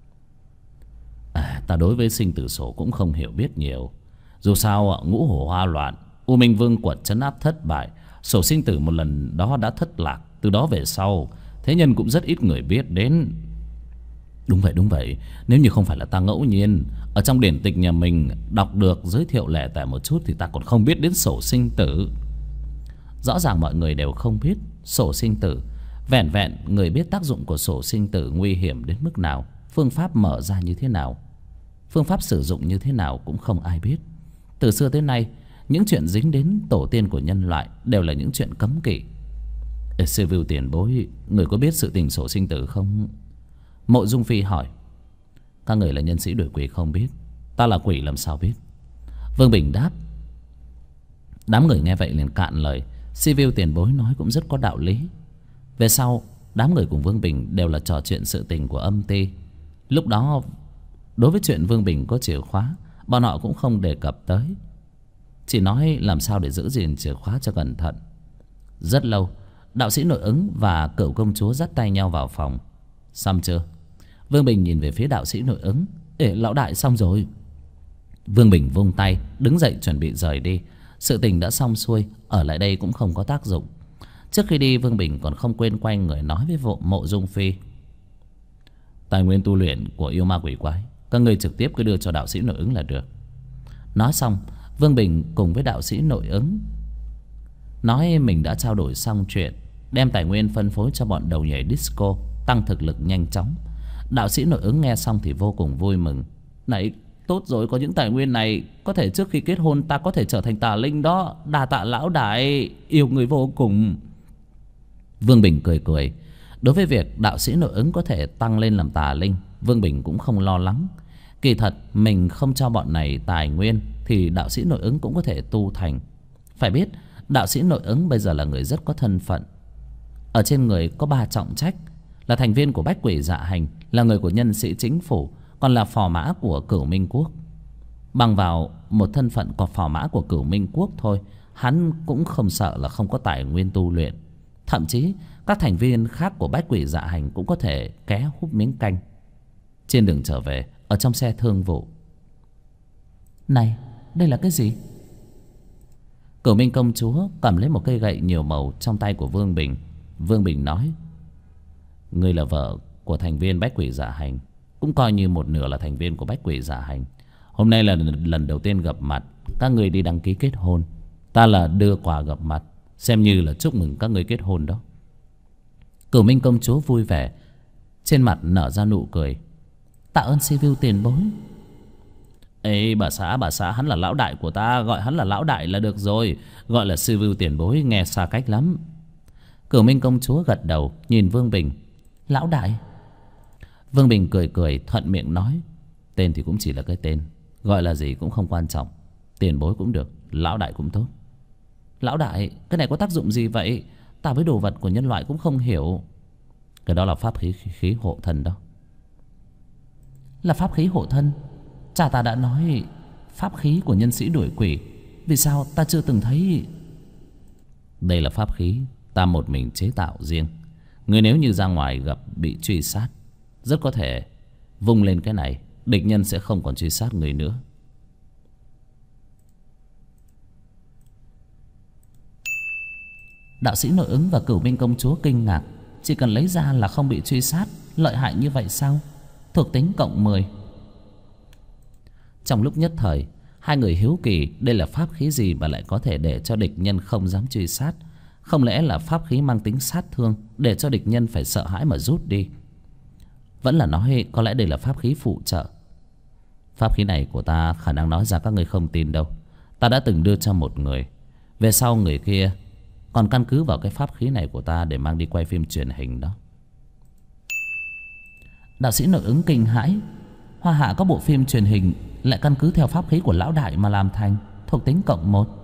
Ta đối với sinh tử sổ cũng không hiểu biết nhiều. Dù sao ngũ hổ hoa loạn, U Minh Vương quật trấn áp thất bại, sổ sinh tử một lần đó đã thất lạc. Từ đó về sau thế nhân cũng rất ít người biết đến. Đúng vậy. Nếu như không phải là ta ngẫu nhiên ở trong điển tịch nhà mình đọc được giới thiệu lẻ tẻ một chút thì ta còn không biết đến sổ sinh tử. Rõ ràng mọi người đều không biết sổ sinh tử. Vẻn vẹn người biết tác dụng của sổ sinh tử nguy hiểm đến mức nào, phương pháp mở ra như thế nào, phương pháp sử dụng như thế nào cũng không ai biết. Từ xưa tới nay, những chuyện dính đến tổ tiên của nhân loại đều là những chuyện cấm kỵ. Sư Vưu tiền bối, người có biết sự tình sổ sinh tử không? Mộ Dung Phi hỏi. Các người là nhân sĩ đuổi quỷ không biết, ta là quỷ làm sao biết? Vương Bình đáp. Đám người nghe vậy liền cạn lời. Si Vưu tiền bối nói cũng rất có đạo lý. Về sau đám người cùng Vương Bình đều là trò chuyện sự tình của âm ty. Lúc đó đối với chuyện Vương Bình có chìa khóa, bọn họ cũng không đề cập tới, chỉ nói làm sao để giữ gìn chìa khóa cho cẩn thận. Rất lâu, đạo sĩ Nội Ứng và Cửu công chúa dắt tay nhau vào phòng. Xong chưa? Vương Bình nhìn về phía đạo sĩ Nội Ứng. Ê, lão đại, xong rồi. Vương Bình vung tay đứng dậy chuẩn bị rời đi. Sự tình đã xong xuôi, ở lại đây cũng không có tác dụng. Trước khi đi, Vương Bình còn không quên quay người nói với Mộ Dung Phi: tài nguyên tu luyện của yêu ma quỷ quái các ngươi trực tiếp cứ đưa cho đạo sĩ Nội Ứng là được. Nói xong, Vương Bình cùng với đạo sĩ Nội Ứng nói mình đã trao đổi xong chuyện, đem tài nguyên phân phối cho bọn đầu nhảy disco, tăng thực lực nhanh chóng. Đạo sĩ Nội Ứng nghe xong thì vô cùng vui mừng. Này, tốt rồi, có những tài nguyên này, có thể trước khi kết hôn ta có thể trở thành tà linh đó. Đa tạ lão đại, yêu người vô cùng. Vương Bình cười cười. Đối với việc đạo sĩ Nội Ứng có thể tăng lên làm tà linh, Vương Bình cũng không lo lắng. Kỳ thật mình không cho bọn này tài nguyên thì đạo sĩ Nội Ứng cũng có thể tu thành. Phải biết đạo sĩ Nội Ứng bây giờ là người rất có thân phận. Ở trên người có 3 trọng trách: là thành viên của Bách Quỷ Dạ Hành, là người của nhân sĩ chính phủ, còn là phò mã của Cửu Minh Quốc. Bằng vào một thân phận của phò mã của Cửu Minh Quốc thôi, hắn cũng không sợ là không có tài nguyên tu luyện. Thậm chí các thành viên khác của Bách Quỷ Dạ Hành cũng có thể ké húp miếng canh. Trên đường trở về, ở trong xe thương vụ: này, đây là cái gì? Cửu Minh công chúa cầm lấy một cây gậy nhiều màu trong tay của Vương Bình. Vương Bình nói: ngươi là vợ của thành viên Bách Quỷ Dạ Hành, cũng coi như một nửa là thành viên của Bách Quỷ Dạ Hành. Hôm nay là lần đầu tiên gặp mặt, các ngươi đi đăng ký kết hôn. Ta là đưa quà gặp mặt, xem như là chúc mừng các ngươi kết hôn đó. Cửu Minh công chúa vui vẻ, trên mặt nở ra nụ cười. Tạ ơn si vu tiền bối. Ê bà xã, hắn là lão đại của ta, gọi hắn là lão đại là được rồi. Gọi là si vu tiền bối nghe xa cách lắm. Cửu Minh công chúa gật đầu nhìn Vương Bình. Lão đại? Vương Bình cười cười thuận miệng nói: tên thì cũng chỉ là cái tên, gọi là gì cũng không quan trọng. Tiền bối cũng được, lão đại cũng tốt. Lão đại, cái này có tác dụng gì vậy? Ta với đồ vật của nhân loại cũng không hiểu. Cái đó là pháp khí hộ thân đó. Là pháp khí hộ thân? Cha ta đã nói pháp khí của nhân sĩ đuổi quỷ, vì sao ta chưa từng thấy? Đây là pháp khí ta một mình chế tạo riêng. Người nếu như ra ngoài gặp bị truy sát, rất có thể vung lên cái này, địch nhân sẽ không còn truy sát người nữa. Đạo sĩ Nội Ứng và Cửu Minh công chúa kinh ngạc. Chỉ cần lấy ra là không bị truy sát, lợi hại như vậy sao? Thuộc tính cộng 10. Trong lúc nhất thời, hai người hiếu kỳ đây là pháp khí gì mà lại có thể để cho địch nhân không dám truy sát. Không lẽ là pháp khí mang tính sát thương, để cho địch nhân phải sợ hãi mà rút đi? Vẫn là nói có lẽ đây là pháp khí phụ trợ. Pháp khí này của ta khả năng nói ra các người không tin đâu. Ta đã từng đưa cho một người, về sau người kia còn căn cứ vào cái pháp khí này của ta để mang đi quay phim truyền hình đó. Đạo sĩ Nội Ứng kinh hãi. Hoa hạ có bộ phim truyền hình lại căn cứ theo pháp khí của lão đại mà làm thành, thuộc tính cộng 1.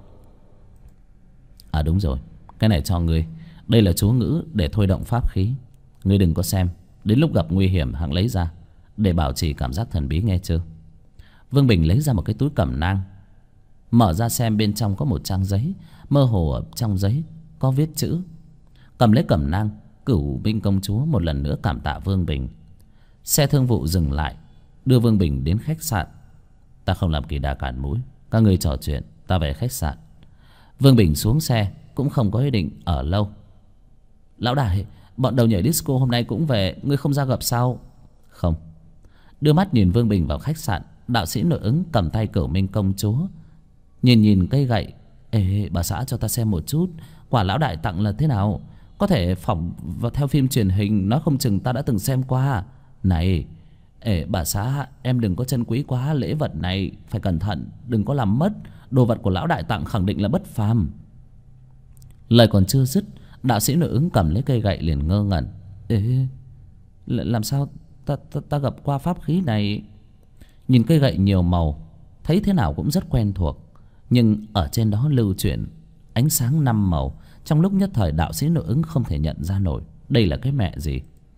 À đúng rồi, cái này cho ngươi. Đây là chú ngữ để thôi động pháp khí. Ngươi đừng có xem, đến lúc gặp nguy hiểm hẵng lấy ra, để bảo trì cảm giác thần bí, nghe chưa? Vương Bình lấy ra một cái túi cẩm nang, mở ra xem bên trong có một trang giấy. Mơ hồ ở trong giấy có viết chữ. Cầm lấy cẩm nang, Cửu Minh công chúa một lần nữa cảm tạ Vương Bình. Xe thương vụ dừng lại, đưa Vương Bình đến khách sạn. Ta không làm kỳ đà cản mũi, các ngươi trò chuyện, ta về khách sạn. Vương Bình xuống xe, cũng không có ý định ở lâu. Lão đại, bọn đầu nhảy disco hôm nay cũng về, ngươi không ra gặp sao? Không. Đưa mắt nhìn Vương Bình vào khách sạn, đạo sĩ Nội Ứng cầm tay Cửu Minh công chúa, nhìn cây gậy. Ê bà xã, cho ta xem một chút, quả lão đại tặng là thế nào? Có thể phỏng vào theo phim truyền hình, nói không chừng ta đã từng xem qua. Này, ê bà xã, em đừng có trân quý quá, lễ vật này phải cẩn thận, đừng có làm mất. Đồ vật của lão đại tặng khẳng định là bất phàm. Lời còn chưa dứt, đạo sĩ Nội Ứng cầm lấy cây gậy liền ngơ ngẩn. Ê, làm sao ta gặp qua pháp khí này? Nhìn cây gậy nhiều màu, thấy thế nào cũng rất quen thuộc, nhưng ở trên đó lưu chuyển ánh sáng 5 màu. Trong lúc nhất thời đạo sĩ Nội Ứng không thể nhận ra nổi Đây là cái mẹ gì?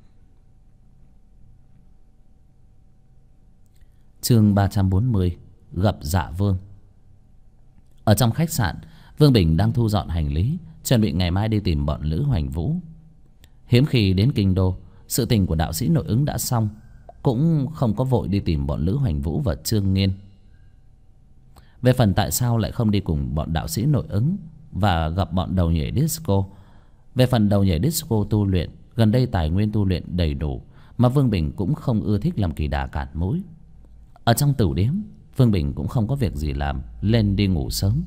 Chương 340. Gặp Dạ Vương. Ở trong khách sạn, Vương Bình đang thu dọn hành lý, chuẩn bị ngày mai đi tìm bọn Lữ Hoành Vũ. Hiếm khi đến kinh đô, sự tình của đạo sĩ nội ứng đã xong, cũng không có vội đi tìm bọn Lữ Hoành Vũ và Trương Nghiên. Về phần tại sao lại không đi cùng bọn đạo sĩ nội ứng và gặp bọn đầu nhảy disco, về phần đầu nhảy disco tu luyện, gần đây tài nguyên tu luyện đầy đủ, mà Vương Bình cũng không ưa thích làm kỳ đà cản mũi. Ở trong tửu điếm, Vương Bình cũng không có việc gì làm, lên đi ngủ sớm.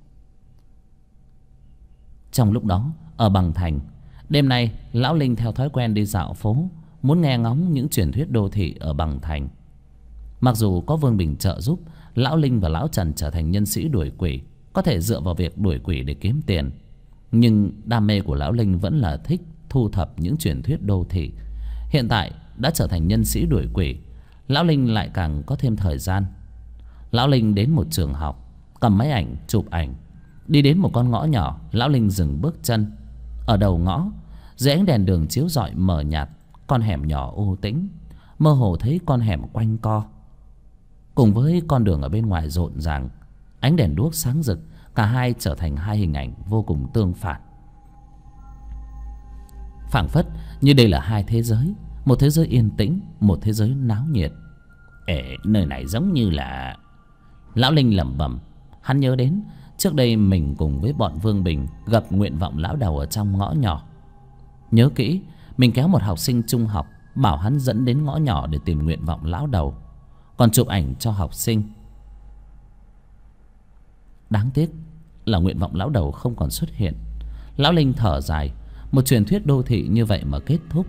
Trong lúc đó, ở Bằng Thành, đêm nay Lão Linh theo thói quen đi dạo phố, muốn nghe ngóng những truyền thuyết đô thị ở Bằng Thành. Mặc dù có Vương Bình trợ giúp, Lão Linh và Lão Trần trở thành nhân sĩ đuổi quỷ, có thể dựa vào việc đuổi quỷ để kiếm tiền. Nhưng đam mê của Lão Linh vẫn là thích thu thập những truyền thuyết đô thị. Hiện tại đã trở thành nhân sĩ đuổi quỷ, Lão Linh lại càng có thêm thời gian. Lão Linh đến một trường học, cầm máy ảnh chụp ảnh. Đi đến một con ngõ nhỏ, Lão Linh dừng bước chân. Ở đầu ngõ, dưới ánh đèn đường chiếu rọi mờ nhạt, con hẻm nhỏ u tĩnh, mơ hồ thấy con hẻm quanh co. Cùng với con đường ở bên ngoài rộn ràng, ánh đèn đuốc sáng rực, cả hai trở thành hai hình ảnh vô cùng tương phản. Phảng phất như đây là hai thế giới, một thế giới yên tĩnh, một thế giới náo nhiệt. Nơi này giống như là... Lão Linh lẩm bẩm. Hắn nhớ đến trước đây mình cùng với bọn Vương Bình gặp nguyện vọng lão đầu ở trong ngõ nhỏ. Nhớ kỹ, mình kéo một học sinh trung học, bảo hắn dẫn đến ngõ nhỏ để tìm nguyện vọng lão đầu, còn chụp ảnh cho học sinh. Đáng tiếc là nguyện vọng lão đầu không còn xuất hiện. Lão Linh thở dài, một truyền thuyết đô thị như vậy mà kết thúc.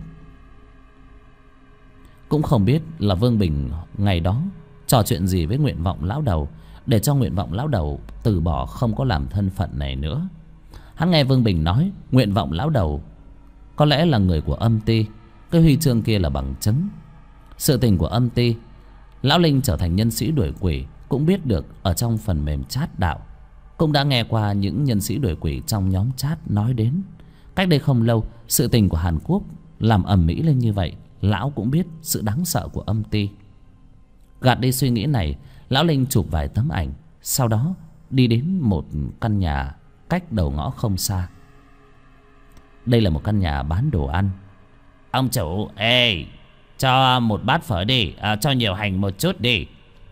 Cũng không biết là Vương Bình ngày đó trò chuyện gì với nguyện vọng lão đầu, để cho nguyện vọng lão đầu từ bỏ không có làm thân phận này nữa. Hắn nghe Vương Bình nói nguyện vọng lão đầu có lẽ là người của âm ty, cái huy chương kia là bằng chứng. Sự tình của âm ty, Lão Linh trở thành nhân sĩ đuổi quỷ cũng biết được ở trong phần mềm chat đạo. Cũng đã nghe qua những nhân sĩ đuổi quỷ trong nhóm chat nói đến. Cách đây không lâu, sự tình của Hàn Quốc làm ầm ĩ lên như vậy, lão cũng biết sự đáng sợ của âm ty. Gạt đi suy nghĩ này, Lão Linh chụp vài tấm ảnh, sau đó đi đến một căn nhà cách đầu ngõ không xa. Đây là một căn nhà bán đồ ăn. Ông chủ, cho một bát phở đi, cho nhiều hành một chút đi.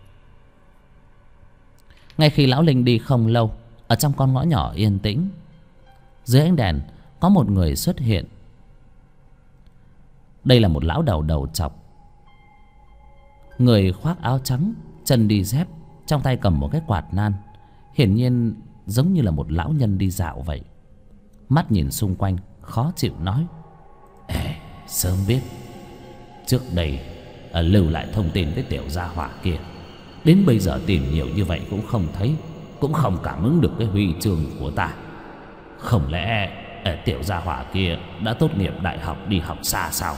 Ngay khi Lão Linh đi không lâu, ở trong con ngõ nhỏ yên tĩnh, dưới ánh đèn có một người xuất hiện. Đây là một lão đầu đầu trọc, người khoác áo trắng, chân đi dép, trong tay cầm một cái quạt nan, hiển nhiên giống như là một lão nhân đi dạo vậy. Mắt nhìn xung quanh, khó chịu nói: sớm biết trước đây lưu lại thông tin với tiểu gia hỏa kia, đến bây giờ tìm nhiều như vậy cũng không thấy, cũng không cảm ứng được cái huy chương của ta. Không lẽ tiểu gia hỏa kia đã tốt nghiệp đại học đi học xa sao?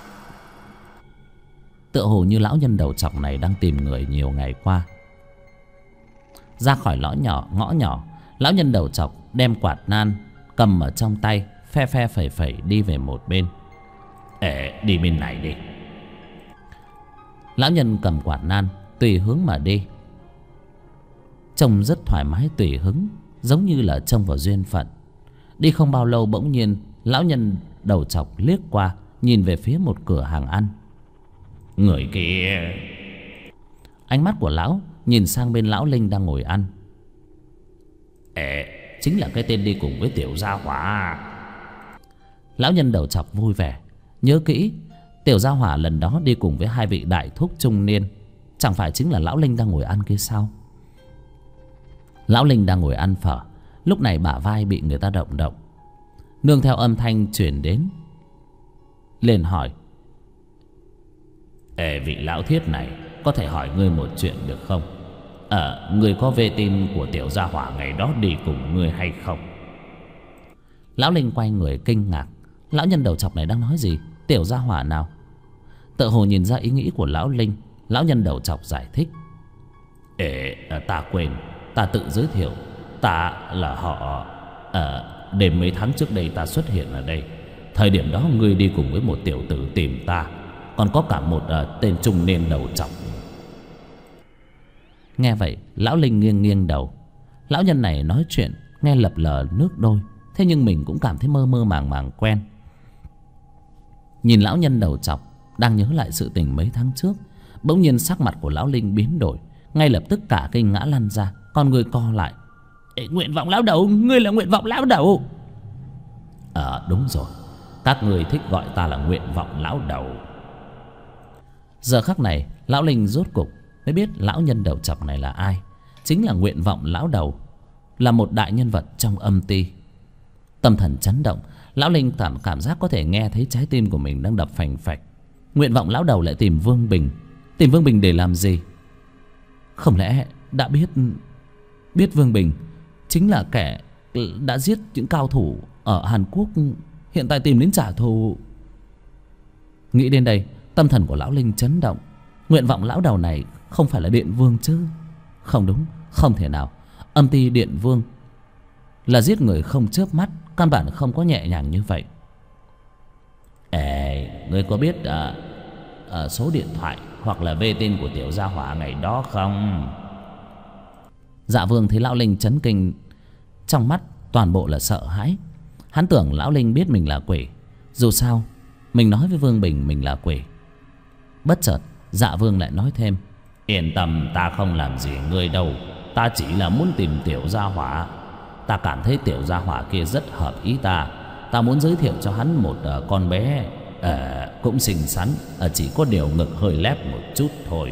Tựa hồ như lão nhân đầu trọc này đang tìm người nhiều ngày qua. Ra khỏi ngõ nhỏ, lão nhân đầu trọc đem quạt nan cầm ở trong tay, phe phe phẩy phẩy đi về một bên. Đi bên này đi. Lão nhân cầm quạt nan tùy hướng mà đi, trông rất thoải mái tùy hứng, giống như là trông vào duyên phận. Đi không bao lâu, bỗng nhiên lão nhân đầu trọc liếc qua, nhìn về phía một cửa hàng ăn. Người kia. Ánh mắt của lão nhìn sang bên Lão Linh đang ngồi ăn. Chính là cái tên đi cùng với tiểu gia hỏa. Lão nhân đầu trọc vui vẻ, nhớ kỹ, tiểu gia hỏa lần đó đi cùng với hai vị đại thúc trung niên, chẳng phải chính là Lão Linh đang ngồi ăn kia sao? Lão Linh đang ngồi ăn phở, lúc này bả vai bị người ta động động, nương theo âm thanh truyền đến, liền hỏi: vị lão thiết này, có thể hỏi ngươi một chuyện được không? Ngươi có về tin của tiểu gia hỏa ngày đó đi cùng ngươi hay không? Lão Linh quay người kinh ngạc, lão nhân đầu trọc này đang nói gì? Tiểu gia hỏa nào? Tựa hồ nhìn ra ý nghĩ của Lão Linh, lão nhân đầu trọc giải thích: ta quên, ta tự giới thiệu, ta là họ. Đêm mấy tháng trước đây ta xuất hiện ở đây, Thời điểm đó ngươi đi cùng với một tiểu tử tìm ta, còn có cả một tên trung niên đầu trọc. Nghe vậy lão Linh nghiêng nghiêng đầu. Lão nhân này nói chuyện nghe lập lờ nước đôi, thế nhưng mình cũng cảm thấy mơ mơ màng màng quen. Nhìn lão nhân đầu trọc đang nhớ lại sự tình mấy tháng trước, bỗng nhiên sắc mặt của lão Linh biến đổi, ngay lập tức cả kinh ngã lăn ra, con người co lại. Nguyện vọng lão đầu, ngươi là Nguyện vọng lão đầu? Đúng rồi, các ngươi thích gọi ta là Nguyện vọng lão đầu. Giờ khắc này lão Linh rốt cục mới biết lão nhân đầu trọc này là ai. Chính là Nguyện vọng lão đầu, là một đại nhân vật trong âm ty. Tâm thần chấn động, lão Linh cảm giác có thể nghe thấy trái tim của mình đang đập phành phạch. Nguyện vọng lão đầu lại tìm Vương Bình. Tìm Vương Bình để làm gì? Không lẽ đã biết Vương Bình chính là kẻ đã giết những cao thủ ở Hàn Quốc, hiện tại tìm đến trả thù? Nghĩ đến đây, tâm thần của lão Linh chấn động. Nguyện vọng lão đầu này không phải là Điện Vương chứ? Không đúng, không thể nào. Âm ty Điện Vương là giết người không chớp mắt, căn bản không có nhẹ nhàng như vậy. Ngươi có biết số điện thoại hoặc là về tên của tiểu gia hỏa ngày đó không? Dạ Vương thấy lão Linh chấn kinh, trong mắt toàn bộ là sợ hãi. Hắn tưởng lão Linh biết mình là quỷ, dù sao mình nói với Vương Bình mình là quỷ. Bất chợt Dạ Vương lại nói thêm: Yên tâm, ta không làm gì ngươi đâu. Ta chỉ là muốn tìm tiểu gia hỏa. Ta cảm thấy tiểu gia hỏa kia rất hợp ý ta. Ta muốn giới thiệu cho hắn một con bé cũng xinh xắn, chỉ có điều ngực hơi lép một chút thôi.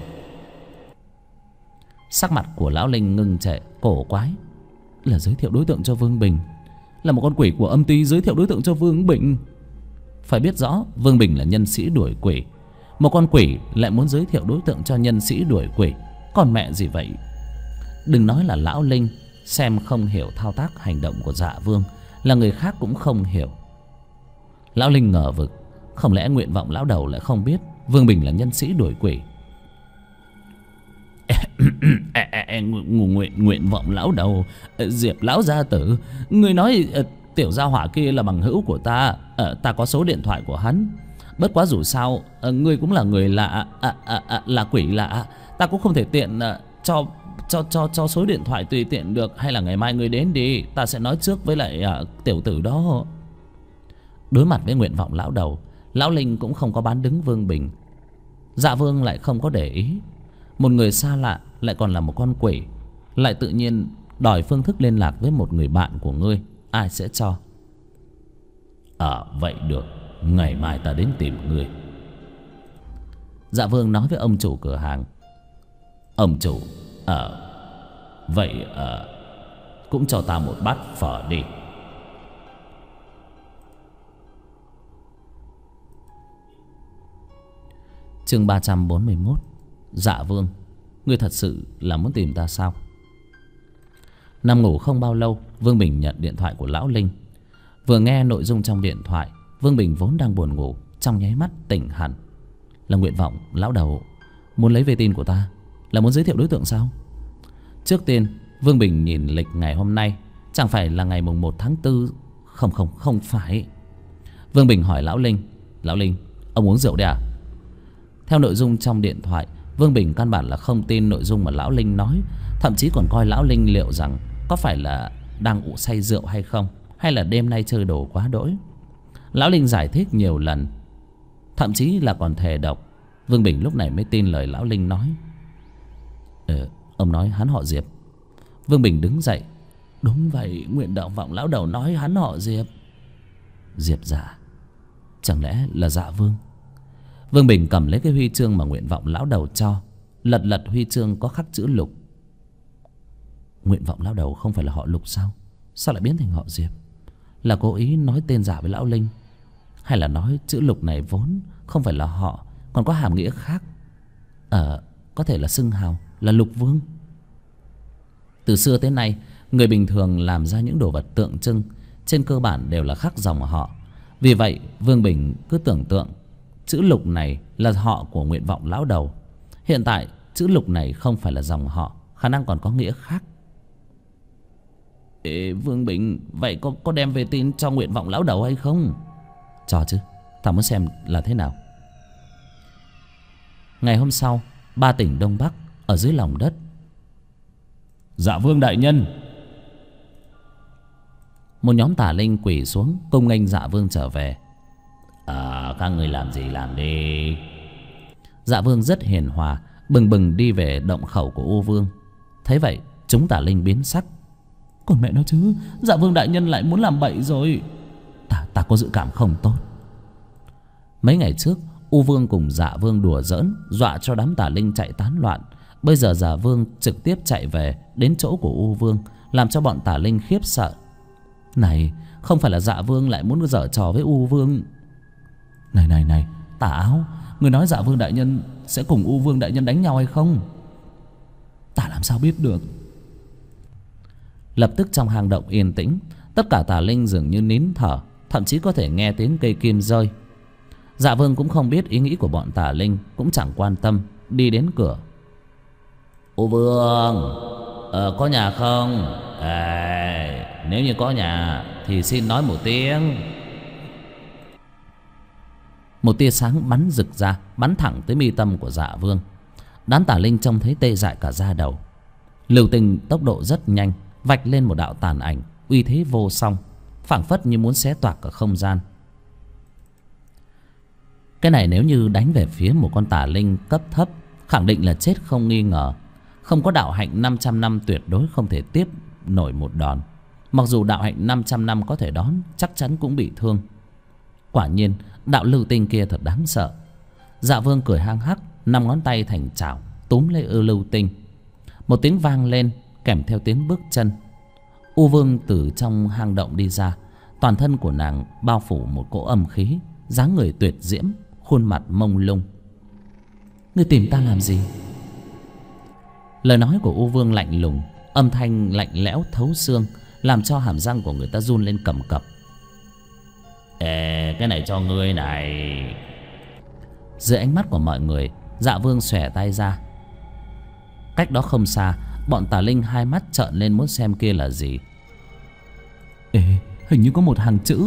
Sắc mặt của lão Linh ngưng trệ, cổ quái. Là giới thiệu đối tượng cho Vương Bình? Là một con quỷ của âm ty giới thiệu đối tượng cho Vương Bình? Phải biết rõ Vương Bình là nhân sĩ đuổi quỷ, một con quỷ lại muốn giới thiệu đối tượng cho nhân sĩ đuổi quỷ, còn mẹ gì vậy? Đừng nói là lão Linh xem không hiểu thao tác hành động của Dạ Vương, là người khác cũng không hiểu. Lão Linh ngờ vực, không lẽ Nguyện vọng lão đầu lại không biết Vương Bình là nhân sĩ đuổi quỷ? Nguyện vọng lão đầu, Diệp lão gia tử, người nói tiểu gia hỏa kia là bằng hữu của ta. Ta có số điện thoại của hắn. Bất quá dù sao ngươi cũng là người lạ, là quỷ lạ, ta cũng không thể tiện cho số điện thoại tùy tiện được. Hay là ngày mai ngươi đến đi, ta sẽ nói trước với lại tiểu tử đó. Đối mặt với Nguyện vọng lão đầu, lão Linh cũng không có bán đứng Vương Bình. Dạ Vương lại không có để ý. Một người xa lạ, lại còn là một con quỷ, lại tự nhiên đòi phương thức liên lạc với một người bạn của ngươi, ai sẽ cho? Vậy được, ngày mai ta đến tìm ngươi. Dạ Vương nói với ông chủ cửa hàng: Ông chủ, vậy cũng cho ta một bát phở đi. Chương 341. Dạ Vương, ngươi thật sự là muốn tìm ta sao? Nằm ngủ không bao lâu, Vương Bình nhận điện thoại của lão Linh. Vừa nghe nội dung trong điện thoại, Vương Bình vốn đang buồn ngủ, trong nháy mắt tỉnh hẳn. Là Nguyện vọng lão đầu muốn lấy về tin của ta, là muốn giới thiệu đối tượng sao? Trước tiên Vương Bình nhìn lịch ngày hôm nay, chẳng phải là ngày mùng 1 tháng 4? Không phải. Vương Bình hỏi lão Linh: Lão Linh, ông uống rượu đấy à? Theo nội dung trong điện thoại, Vương Bình căn bản là không tin nội dung mà lão Linh nói, thậm chí còn coi lão Linh liệu rằng có phải là đang say rượu hay không, hay là đêm nay chơi đồ quá đỗi. Lão Linh giải thích nhiều lần, thậm chí là còn thề độc. Vương Bình lúc này mới tin lời lão Linh nói. Ông nói hắn họ Diệp. Vương Bình đứng dậy: Đúng vậy, Nguyện vọng lão đầu nói hắn họ Diệp. Diệp giả? Chẳng lẽ là Dạ Vương? Vương Bình cầm lấy cái huy chương mà Nguyện vọng lão đầu cho, lật huy chương có khắc chữ Lục. Nguyện vọng lão đầu không phải là họ Lục sao? Sao lại biến thành họ Diệp? Là cố ý nói tên giả với lão Linh, hay là nói chữ Lục này vốn không phải là họ, còn có hàm nghĩa khác? Có thể là xưng hào, là Lục Vương. Từ xưa tới nay, người bình thường làm ra những đồ vật tượng trưng trên cơ bản đều là khắc dòng họ. Vì vậy Vương Bình cứ tưởng tượng chữ Lục này là họ của Nguyện vọng lão đầu. Hiện tại chữ Lục này không phải là dòng họ, khả năng còn có nghĩa khác. Vương Bình, vậy có đem về tin cho Nguyện vọng lão đầu hay không? Cho chứ, tao muốn xem là thế nào. Ngày hôm sau, 3 tỉnh Đông Bắc ở dưới lòng đất. Dạ vương đại nhân. Một nhóm tà linh quỳ xuống cung nghênh Dạ vương trở về. Các người làm gì làm đi. Dạ vương rất hiền hòa, bừng bừng đi về động khẩu của U Vương. Thấy vậy, chúng tà linh biến sắc. Còn mẹ nó chứ, Dạ vương đại nhân lại muốn làm bậy rồi. Ta có dự cảm không tốt. Mấy ngày trước, U Vương cùng Dạ vương đùa giỡn, dọa cho đám tà linh chạy tán loạn. Bây giờ Dạ vương trực tiếp chạy về đến chỗ của U Vương, làm cho bọn tà linh khiếp sợ. Này, không phải là Dạ vương lại muốn giở trò với U Vương. Này, Tà áo, người nói Dạ vương đại nhân sẽ cùng U Vương đại nhân đánh nhau hay không? Ta làm sao biết được. Lập tức trong hang động yên tĩnh, tất cả tà linh dường như nín thở, thậm chí có thể nghe tiếng cây kim rơi. Dạ vương cũng không biết ý nghĩ của bọn tà linh, cũng chẳng quan tâm, đi đến cửa. U Vương, có nhà không? Nếu như có nhà thì xin nói một tiếng. Một tia sáng bắn rực ra, bắn thẳng tới mi tâm của Dạ vương. Đám tà linh trông thấy tê dại cả da đầu. Lưu Tinh tốc độ rất nhanh, vạch lên một đạo tàn ảnh, uy thế vô song, phảng phất như muốn xé toạc cả không gian. Cái này nếu như đánh về phía một con tà linh cấp thấp, khẳng định là chết không nghi ngờ. Không có đạo hạnh 500 năm tuyệt đối không thể tiếp nổi một đòn. Mặc dù đạo hạnh 500 năm có thể đón, chắc chắn cũng bị thương. Quả nhiên đạo Lưu Tinh kia thật đáng sợ. Dạ vương cười hang hắc, 5 ngón tay thành chảo túm lấy Lưu Tinh. Một tiếng vang lên kèm theo tiếng bước chân. U Vương từ trong hang động đi ra. Toàn thân của nàng bao phủ một cỗ âm khí, dáng người tuyệt diễm, khuôn mặt mông lung. Ngươi tìm ta làm gì? Lời nói của U Vương lạnh lùng, âm thanh lạnh lẽo thấu xương, làm cho hàm răng của người ta run lên cầm cập. Cái này cho ngươi này. Dưới ánh mắt của mọi người, Dạ vương xòe tay ra. Cách đó không xa, bọn tà linh hai mắt trợn lên muốn xem kia là gì. Hình như có một hàng chữ.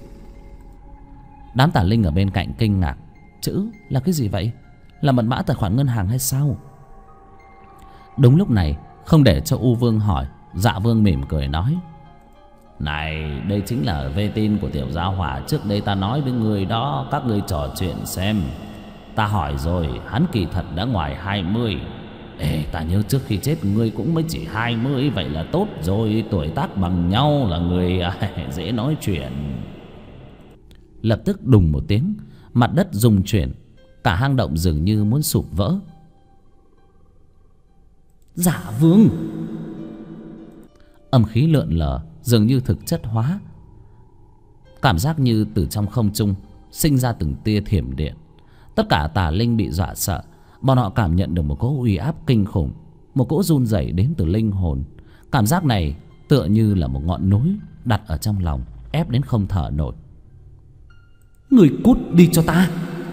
Đám tà linh ở bên cạnh kinh ngạc. Chữ là cái gì vậy? Là mật mã tài khoản ngân hàng hay sao? Đúng lúc này, không để cho U Vương hỏi, Dạ vương mỉm cười nói. Này, đây chính là vê tin của tiểu gia hỏa trước đây ta nói với người đó, các ngươi trò chuyện xem. Ta hỏi rồi, hắn kỳ thật đã ngoài 20. Ta nhớ trước khi chết ngươi cũng mới chỉ 20. Vậy là tốt rồi, tuổi tác bằng nhau là người dễ nói chuyện. Lập tức đùng một tiếng, mặt đất rung chuyển, cả hang động dường như muốn sụp vỡ. Dạ vương! Âm khí lượn lờ, dường như thực chất hóa. Cảm giác như từ trong không trung sinh ra từng tia thiểm điện. Tất cả tà linh bị dọa sợ. Bọn họ cảm nhận được một cỗ uy áp kinh khủng, một cỗ run rẩy đến từ linh hồn. Cảm giác này tựa như là một ngọn núi đặt ở trong lòng, ép đến không thở nổi. Người cút đi cho ta!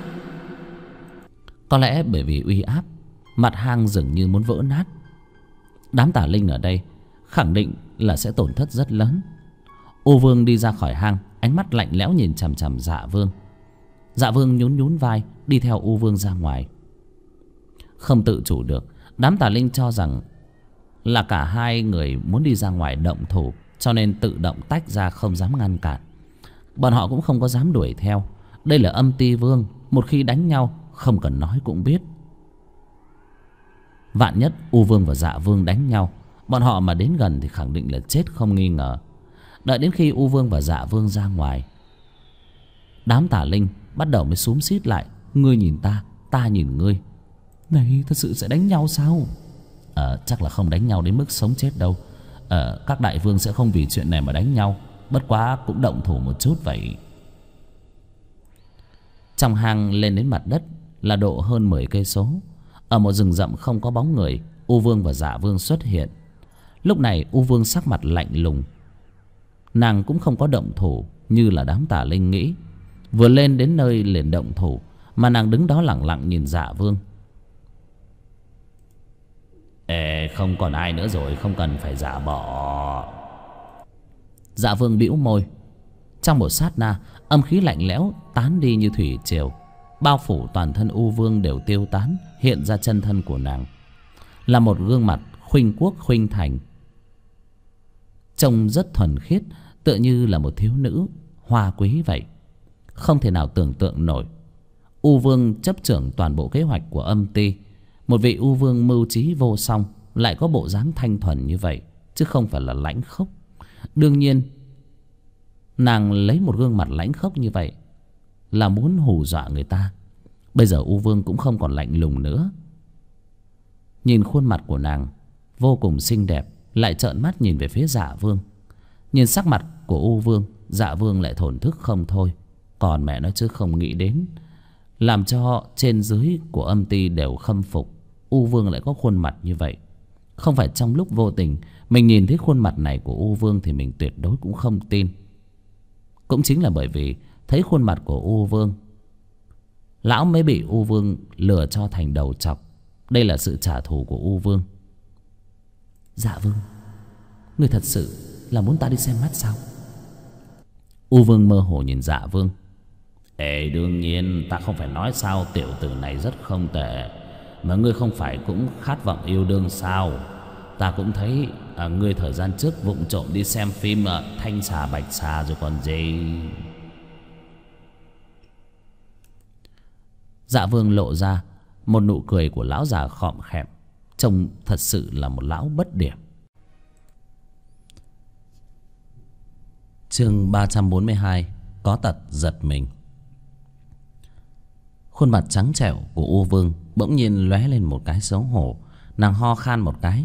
Có lẽ bởi vì uy áp, mặt hang dường như muốn vỡ nát. Đám tà linh ở đây khẳng định là sẽ tổn thất rất lớn. U Vương đi ra khỏi hang, ánh mắt lạnh lẽo nhìn chằm chằm Dạ vương. Dạ vương nhún nhún vai, đi theo U Vương ra ngoài. Không tự chủ được, đám tà linh cho rằng là cả hai người muốn đi ra ngoài động thủ, cho nên tự động tách ra, không dám ngăn cản. Bọn họ cũng không có dám đuổi theo. Đây là Âm Ti Vương, một khi đánh nhau không cần nói cũng biết. Vạn nhất U Vương và Dạ vương đánh nhau, bọn họ mà đến gần thì khẳng định là chết không nghi ngờ. Đợi đến khi U Vương và Dạ vương ra ngoài, đám tà linh bắt đầu mới xúm xít lại. Ngươi nhìn ta, ta nhìn ngươi. Này, thật sự sẽ đánh nhau sao? Chắc là không đánh nhau đến mức sống chết đâu. Các đại vương sẽ không vì chuyện này mà đánh nhau, bất quá cũng động thủ một chút vậy. Trong hang lên đến mặt đất là độ hơn 10 cây số. Ở một rừng rậm không có bóng người, U Vương và Dạ vương xuất hiện. Lúc này U Vương sắc mặt lạnh lùng. Nàng cũng không có động thủ như là đám tà linh nghĩ. Vừa lên đến nơi liền động thủ, mà nàng đứng đó lẳng lặng nhìn Dạ vương. Không còn ai nữa rồi, không cần phải giả bỏ. Dạ vương bĩu môi. Trong một sát na, âm khí lạnh lẽo tán đi như thủy triều, bao phủ toàn thân U Vương đều tiêu tán. Hiện ra chân thân của nàng là một gương mặt khuynh quốc khuynh thành, trông rất thuần khiết, tựa như là một thiếu nữ hoa quý vậy. Không thể nào tưởng tượng nổi, U Vương chấp trưởng toàn bộ kế hoạch của âm ty. Một vị U Vương mưu trí vô song lại có bộ dáng thanh thuần như vậy, chứ không phải là lãnh khốc. Đương nhiên nàng lấy một gương mặt lãnh khốc như vậy là muốn hù dọa người ta. Bây giờ U Vương cũng không còn lạnh lùng nữa. Nhìn khuôn mặt của nàng vô cùng xinh đẹp, lại trợn mắt nhìn về phía Dạ Vương. Nhìn sắc mặt của U Vương, Dạ Vương lại thổn thức không thôi. Còn mẹ nó chứ không nghĩ đến, làm cho trên dưới của âm ty đều khâm phục. U Vương lại có khuôn mặt như vậy. Không phải trong lúc vô tình mình nhìn thấy khuôn mặt này của U Vương thì mình tuyệt đối cũng không tin. Cũng chính là bởi vì thấy khuôn mặt của U Vương, lão mới bị U Vương lừa cho thành đầu trọc. Đây là sự trả thù của U Vương. Dạ Vương, ngươi thật sự là muốn ta đi xem mắt sao? U Vương mơ hồ nhìn Dạ Vương. Ê, đương nhiên ta không phải nói sao tiểu tử này rất không tệ, mà ngươi không phải cũng khát vọng yêu đương sao? Ta cũng thấy ngươi thời gian trước vụng trộm đi xem phim Thanh Xà Bạch Xà rồi còn gì. Dạ Vương lộ ra một nụ cười của lão già khọm khẹm, trông thật sự là một lão bất điểm. Chương 342, có tật giật mình. Khuôn mặt trắng trẻo của U Vương bỗng nhiên lóe lên một cái xấu hổ. Nàng ho khan một cái.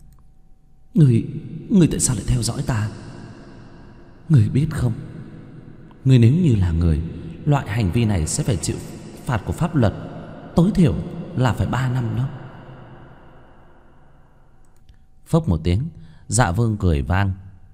Ngươi tại sao lại theo dõi ta? Ngươi biết không, ngươi nếu như là người, loại hành vi này sẽ phải chịu phạt của pháp luật, tối thiểu là phải 3 năm đó. Phốc một tiếng, Dạ Vương cười vang.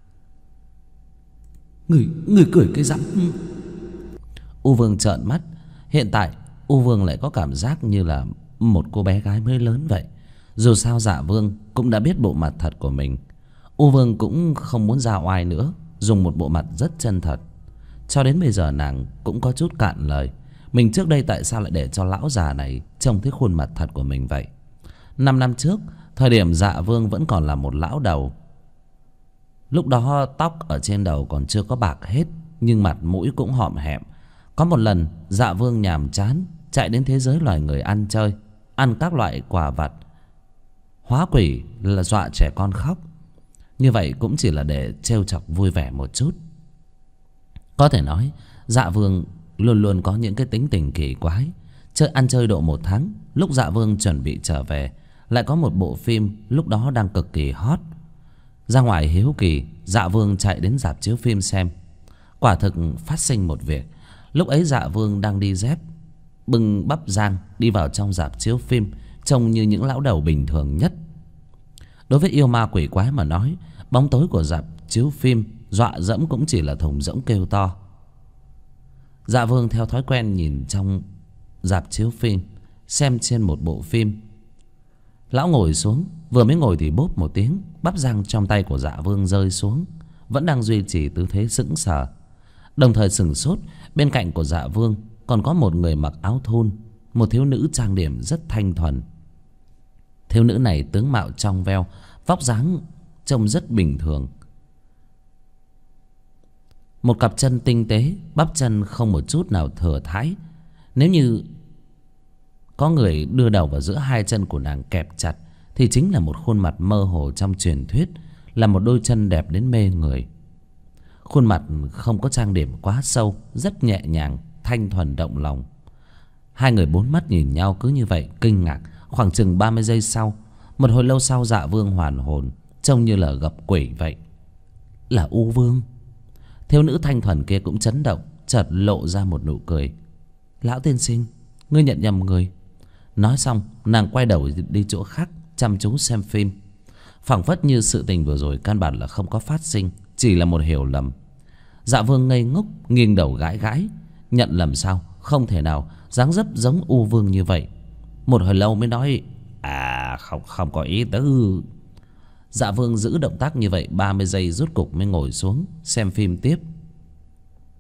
Ngươi cười cái rắm. U Vương trợn mắt. Hiện tại U Vương lại có cảm giác như là một cô bé gái mới lớn vậy. Dù sao Dạ Vương cũng đã biết bộ mặt thật của mình. U Vương cũng không muốn ra oai nữa, dùng một bộ mặt rất chân thật. Cho đến bây giờ nàng cũng có chút cạn lời. Mình trước đây tại sao lại để cho lão già này trông thấy khuôn mặt thật của mình vậy? 5 năm trước, thời điểm Dạ Vương vẫn còn là một lão đầu. Lúc đó tóc ở trên đầu còn chưa có bạc hết, nhưng mặt mũi cũng hõm hẹm. Có một lần Dạ Vương nhàm chán chạy đến thế giới loài người ăn chơi, ăn các loại quà vặt, hóa quỷ là dọa trẻ con khóc. Như vậy cũng chỉ là để trêu chọc vui vẻ một chút. Có thể nói Dạ Vương luôn luôn có những cái tính tình kỳ quái. Ăn chơi độ 1 tháng, lúc Dạ Vương chuẩn bị trở về, lại có một bộ phim lúc đó đang cực kỳ hot. Ra ngoài hiếu kỳ, Dạ Vương chạy đến rạp chiếu phim xem. Quả thực phát sinh một việc. Lúc ấy Dạ Vương đang đi dép, bưng bắp rang đi vào trong rạp chiếu phim, trông như những lão đầu bình thường nhất. Đối với yêu ma quỷ quái mà nói, bóng tối của rạp chiếu phim dọa dẫm cũng chỉ là thùng rỗng kêu to. Dạ Vương theo thói quen nhìn trong rạp chiếu phim, xem trên một bộ phim. Lão ngồi xuống, vừa mới ngồi thì bốp một tiếng, bắp rang trong tay của Dạ Vương rơi xuống, vẫn đang duy trì tư thế sững sờ. Đồng thời sửng sốt, bên cạnh của Dạ Vương còn có một người mặc áo thun, một thiếu nữ trang điểm rất thanh thuần. Thiếu nữ này tướng mạo trong veo, vóc dáng trông rất bình thường. Một cặp chân tinh tế, bắp chân không một chút nào thừa thãi. Nếu như có người đưa đầu vào giữa hai chân của nàng kẹp chặt, thì chính là một khuôn mặt mơ hồ trong truyền thuyết, là một đôi chân đẹp đến mê người. Khuôn mặt không có trang điểm quá sâu, rất nhẹ nhàng, thanh thuần động lòng. Hai người bốn mắt nhìn nhau cứ như vậy kinh ngạc. Khoảng chừng 30 giây sau, một hồi lâu sau, Dạ Vương hoàn hồn, trông như là gặp quỷ vậy. Là U Vương. Thiếu nữ thanh thuần kia cũng chấn động, chợt lộ ra một nụ cười. Lão tiên sinh, ngươi nhận nhầm người. Nói xong, nàng quay đầu đi chỗ khác, chăm chú xem phim, phảng phất như sự tình vừa rồi căn bản là không có phát sinh, chỉ là một hiểu lầm. Dạ Vương ngây ngốc, nghiêng đầu gãi gãi. Nhận lầm sao? Không thể nào, dáng dấp giống U Vương như vậy. Một hồi lâu mới nói, không có ý tứ. Dạ Vương giữ động tác như vậy 30 giây, rốt cục mới ngồi xuống xem phim tiếp.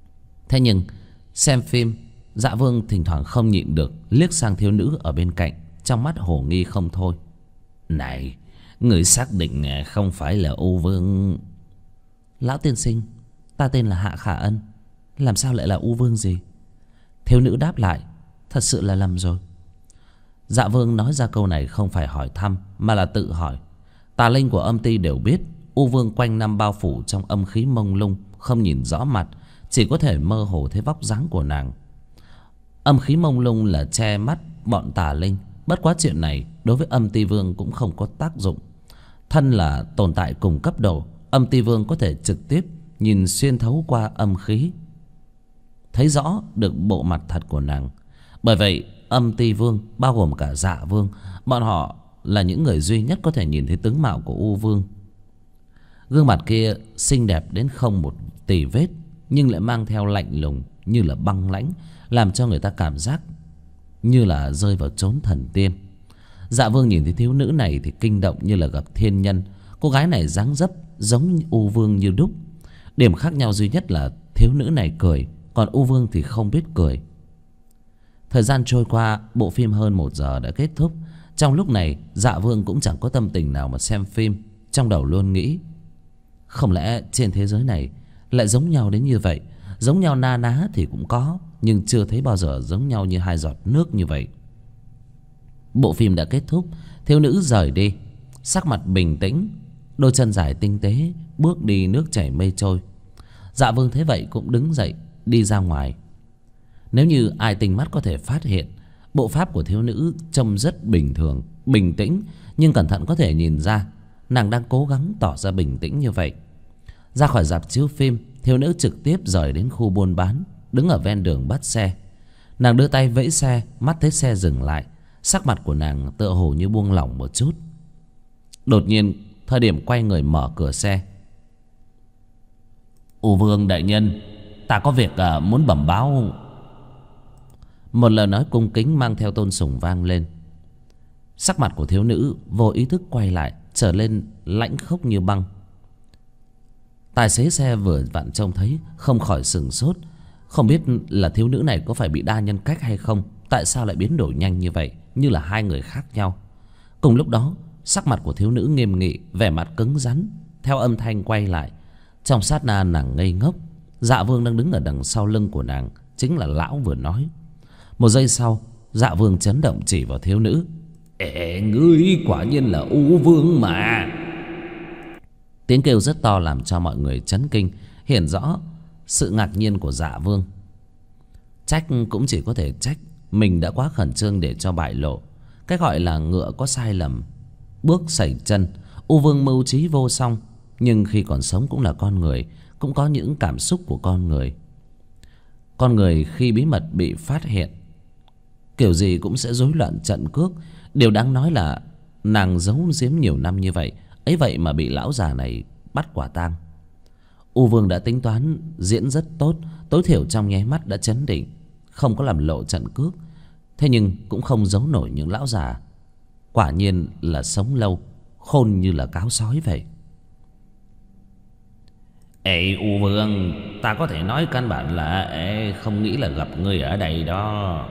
Thế nhưng xem phim, Dạ Vương thỉnh thoảng không nhịn được liếc sang thiếu nữ ở bên cạnh, trong mắt hồ nghi không thôi. Này, người xác định không phải là U Vương? Lão tiên sinh, ta tên là Hạ Khả Ân, làm sao lại là U Vương gì? Thiếu nữ đáp lại, thật sự là lầm rồi. Dạ Vương nói ra câu này không phải hỏi thăm, mà là tự hỏi. Tà linh của âm ty đều biết U Vương quanh năm bao phủ trong âm khí mông lung, không nhìn rõ mặt, chỉ có thể mơ hồ thấy vóc dáng của nàng. Âm khí mông lung là che mắt bọn tà linh. Bất quá chuyện này đối với âm ty vương cũng không có tác dụng. Thân là tồn tại cùng cấp độ, âm ty vương có thể trực tiếp nhìn xuyên thấu qua âm khí, thấy rõ được bộ mặt thật của nàng. Bởi vậy âm ty vương bao gồm cả Dạ Vương, bọn họ là những người duy nhất có thể nhìn thấy tướng mạo của U Vương. Gương mặt kia xinh đẹp đến không một tì vết, nhưng lại mang theo lạnh lùng như là băng lãnh, làm cho người ta cảm giác như là rơi vào chốn thần tiên. Dạ Vương nhìn thấy thiếu nữ này thì kinh động như là gặp thiên nhân. Cô gái này dáng dấp giống U Vương như đúc. Điểm khác nhau duy nhất là thiếu nữ này cười, còn U Vương thì không biết cười. Thời gian trôi qua, bộ phim hơn 1 giờ đã kết thúc. Trong lúc này Dạ Vương cũng chẳng có tâm tình nào mà xem phim. Trong đầu luôn nghĩ, không lẽ trên thế giới này lại giống nhau đến như vậy? Giống nhau na ná thì cũng có, nhưng chưa thấy bao giờ giống nhau như hai giọt nước như vậy. Bộ phim đã kết thúc, thiếu nữ rời đi, sắc mặt bình tĩnh, đôi chân dài tinh tế, bước đi nước chảy mây trôi. Dạ Vương thấy vậy cũng đứng dậy đi ra ngoài. Nếu như ai tinh mắt có thể phát hiện, bộ pháp của thiếu nữ trông rất bình thường, bình tĩnh, nhưng cẩn thận có thể nhìn ra nàng đang cố gắng tỏ ra bình tĩnh như vậy. Ra khỏi rạp chiếu phim, thiếu nữ trực tiếp rời đến khu buôn bán, đứng ở ven đường bắt xe. Nàng đưa tay vẫy xe, mắt thấy xe dừng lại, sắc mặt của nàng tựa hồ như buông lỏng một chút. Đột nhiên thời điểm quay người mở cửa xe, U Vương đại nhân, ta có việc muốn bẩm báo. Một lời nói cung kính mang theo tôn sùng vang lên. Sắc mặt của thiếu nữ vô ý thức quay lại, trở lên lãnh khốc như băng. Tài xế xe vừa vặn trông thấy, không khỏi sửng sốt. Không biết là thiếu nữ này có phải bị đa nhân cách hay không? Tại sao lại biến đổi nhanh như vậy, như là hai người khác nhau? Cùng lúc đó, sắc mặt của thiếu nữ nghiêm nghị, vẻ mặt cứng rắn. Theo âm thanh quay lại, trong sát na nàng ngây ngốc. Dạ Vương đang đứng ở đằng sau lưng của nàng, chính là lão vừa nói. Một giây sau, Dạ Vương chấn động chỉ vào thiếu nữ. Ê, ngươi quả nhiên là U Vương mà. Tiếng kêu rất to làm cho mọi người chấn kinh, hiện rõ sự ngạc nhiên của Dạ Vương. Trách cũng chỉ có thể trách mình đã quá khẩn trương để cho bại lộ. Cái gọi là ngựa có sai lầm, bước sẩy chân. U Vương mưu trí vô song, nhưng khi còn sống cũng là con người, cũng có những cảm xúc của con người. Con người khi bí mật bị phát hiện, kiểu gì cũng sẽ rối loạn trận cước. Điều đáng nói là nàng giấu giếm nhiều năm như vậy, ấy vậy mà bị lão già này bắt quả tang. U Vương đã tính toán diễn rất tốt, tối thiểu trong nháy mắt đã chấn định, không có làm lộ trận cước. Thế nhưng cũng không giấu nổi những lão già. Quả nhiên là sống lâu, khôn như là cáo sói vậy. Ê U Vương, ta có thể nói căn bản là không nghĩ là gặp ngươi ở đây đó.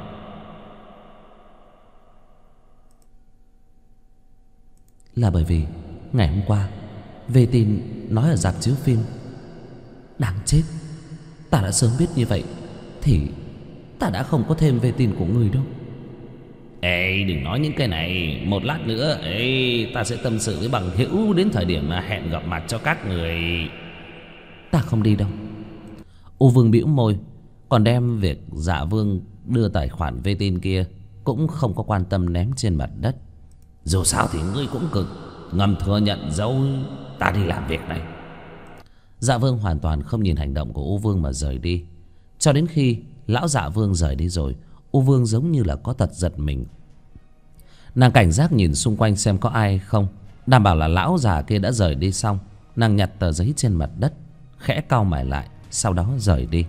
Là bởi vì ngày hôm qua về tin nói ở rạp chiếu phim. Đáng chết, ta đã sớm biết như vậy thì ta đã không có thêm về tin của người đâu. Ê, đừng nói những cái này. Một lát nữa ta sẽ tâm sự với bằng hữu, đến thời điểm mà hẹn gặp mặt cho các người. Ta không đi đâu. U Vương bĩu môi, còn đem việc Dạ Vương đưa tài khoản về tin kia cũng không có quan tâm, ném trên mặt đất. Dù sao thì ngươi cũng cực, ngầm thừa nhận dấu ta đi làm việc này. Dạ Vương hoàn toàn không nhìn hành động của U Vương mà rời đi. Cho đến khi lão Dạ Vương rời đi rồi, U Vương giống như là có tật giật mình. Nàng cảnh giác nhìn xung quanh xem có ai không, đảm bảo là lão già kia đã rời đi xong. Nàng nhặt tờ giấy trên mặt đất, khẽ cau mày lại, sau đó rời đi.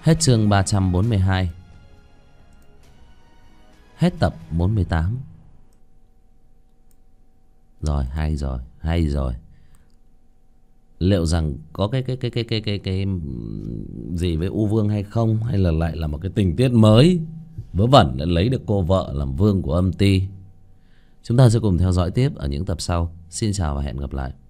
Hết chương 342. Hết tập 48. Rồi, hay rồi. Liệu rằng có cái gì với U Vương hay không, hay là lại là một cái tình tiết mới vớ vẩn để lấy được cô vợ làm vương của âm ty. Chúng ta sẽ cùng theo dõi tiếp ở những tập sau. Xin chào và hẹn gặp lại.